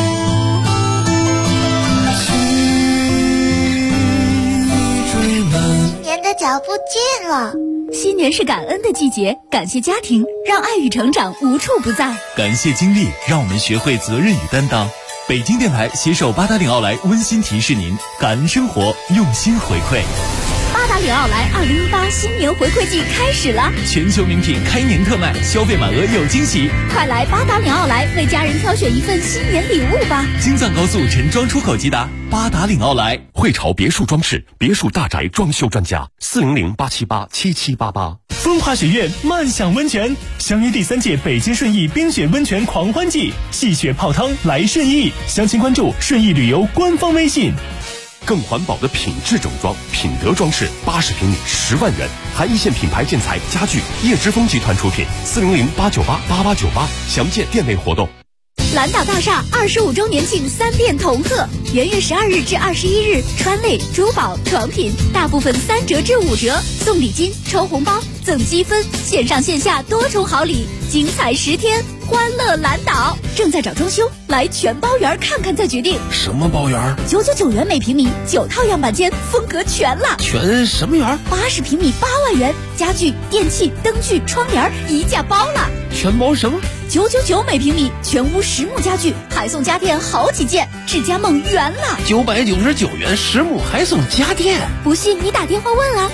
新年的脚步近了。 新年是感恩的季节，感谢家庭，让爱与成长无处不在； 感谢经历，让我们学会责任与担当。北京电台携手八达岭奥莱温馨提示您：感恩生活，用心回馈。 八达岭奥莱2018新年回馈季开始了， 全球名品开年特卖，消费满额有惊喜。 快来八达岭奥莱为家人挑选一份新年礼物吧！ 京藏高速陈庄出口即达，八达岭奥莱。 汇潮别墅装饰，别墅大宅装修专家，400-878-7788。 风华学院漫享温泉，相约第3届北京顺义冰雪温泉狂欢季，戏雪泡汤来顺义。详情关注顺义旅游官方微信。 更环保的品质整装，品德装饰80平米10万元，含一线品牌建材家具，叶之峰集团出品，400-898-8898，详见店内活动。 蓝岛大厦25周年庆3店同贺，元月12日至21日，川类、珠宝、床品大部分3折至5折，送礼金、抽红包、赠积分，线上线下多重好礼，精彩10天，欢乐蓝岛。正在找装修，来全包园看看再决定。 什么包园 ？999元每平米，9套样板间，风格全了。 全什么园 ？80平米8万元，家具、电器、灯具、窗帘一价包了。 全包什么 ？999每平米，全屋实木家具，还送家电好几件，智家梦圆了。 999元实木还送家电， 不信你打电话问啊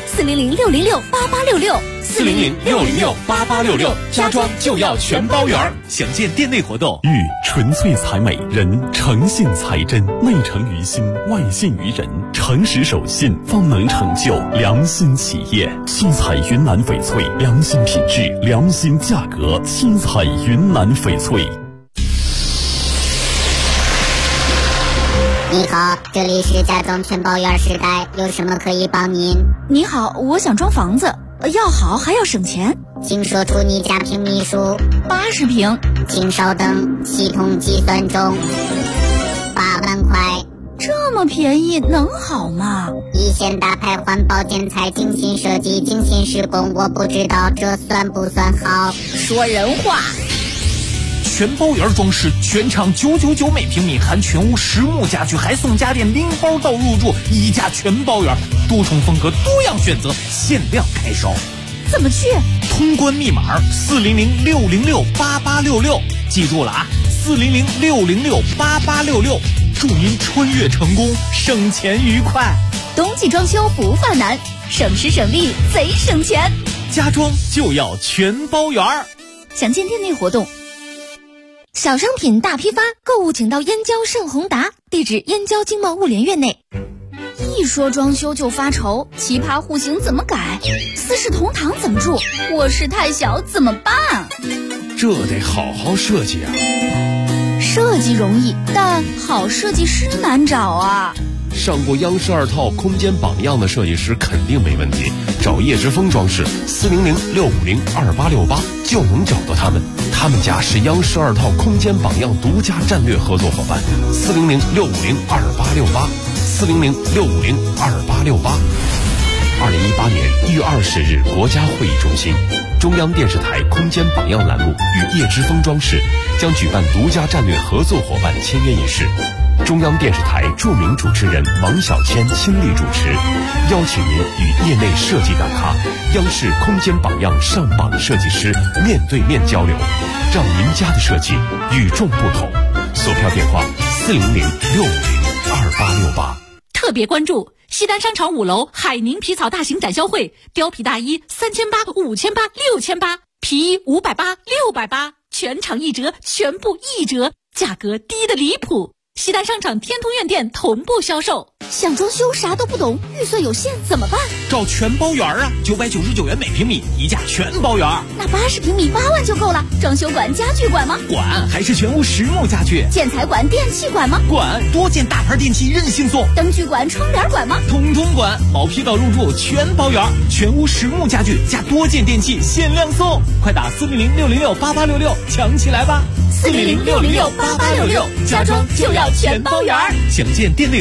，400-606-8866，400-606-8866， 家装就要全包圆。详见店内活动。 玉纯粹才美，人诚信才真，内诚于心，外信于人，诚实守信方能成就良心企业。七彩云南翡翠，良心品质，良心价格。七彩云南翡翠。 你好，这里是家装全包园时代，有什么可以帮您？ 你好，我想装房子，要好还要省钱， 请说出你家平米数。 80平。 请稍等，系统计算中。8万块。 这么便宜能好吗？ 一线大牌环保建材，精心设计，精心施工，我不知道这算不算好。 说人话。 全包园装饰，全场999每平米，含全屋实木家具，还送家电拎包到入住，一价全包园，多重风格，多样选择，限量开烧。 怎么去？ 通关密码400-606-8866，记住了啊，400-606-8866，祝您穿越成功，省钱愉快。 冬季装修不犯难，省时省力贼省钱， 家装就要全包园。 详见店内活动。小商品大批发，购物请到燕郊盛宏达，地址燕郊经贸物联院内。一说装修就发愁，奇葩户型怎么改？四世同堂怎么住？卧室太小怎么办？ 这得好好设计啊。 设计容易，但好设计师难找啊。 上过央视2套空间榜样的设计师肯定没问题，找叶之峰装饰400-650-2868就能找到他们。他们家是央视2套空间榜样独家战略合作伙伴，400-650-2868，400-650-2868。2018年1月20日，国家会议中心，中央电视台空间榜样栏目与叶之峰装饰将举办独家战略合作伙伴签约仪式。中央电视台著名主持人王小谦亲力主持，邀请您与业内设计大咖、央视空间榜样上榜设计师面对面交流，让您家的设计与众不同。索票电话400-650-2868。 特别关注西单商场5楼海宁皮草大型展销会，貂皮大衣3800、5800、6800，皮衣580、680，全场1折，全部1折，价格低得离谱。西单商场天通苑店同步销售。 想装修啥都不懂，预算有限怎么办？ 找全包园啊，999元每平米，一价全包园。 那80平米8万就够了。装修管、家具管吗？ 管，还是全屋实木家具。 建材管、电器管吗？ 管，多件大牌电器任性送。 灯具管、窗帘管吗？ 统统管，毛坯到入住全包园，全屋实木家具加多件电器限量送，快打400-606-8866抢起来吧。 400-606-8866，家装就要全包圆儿。 详见店内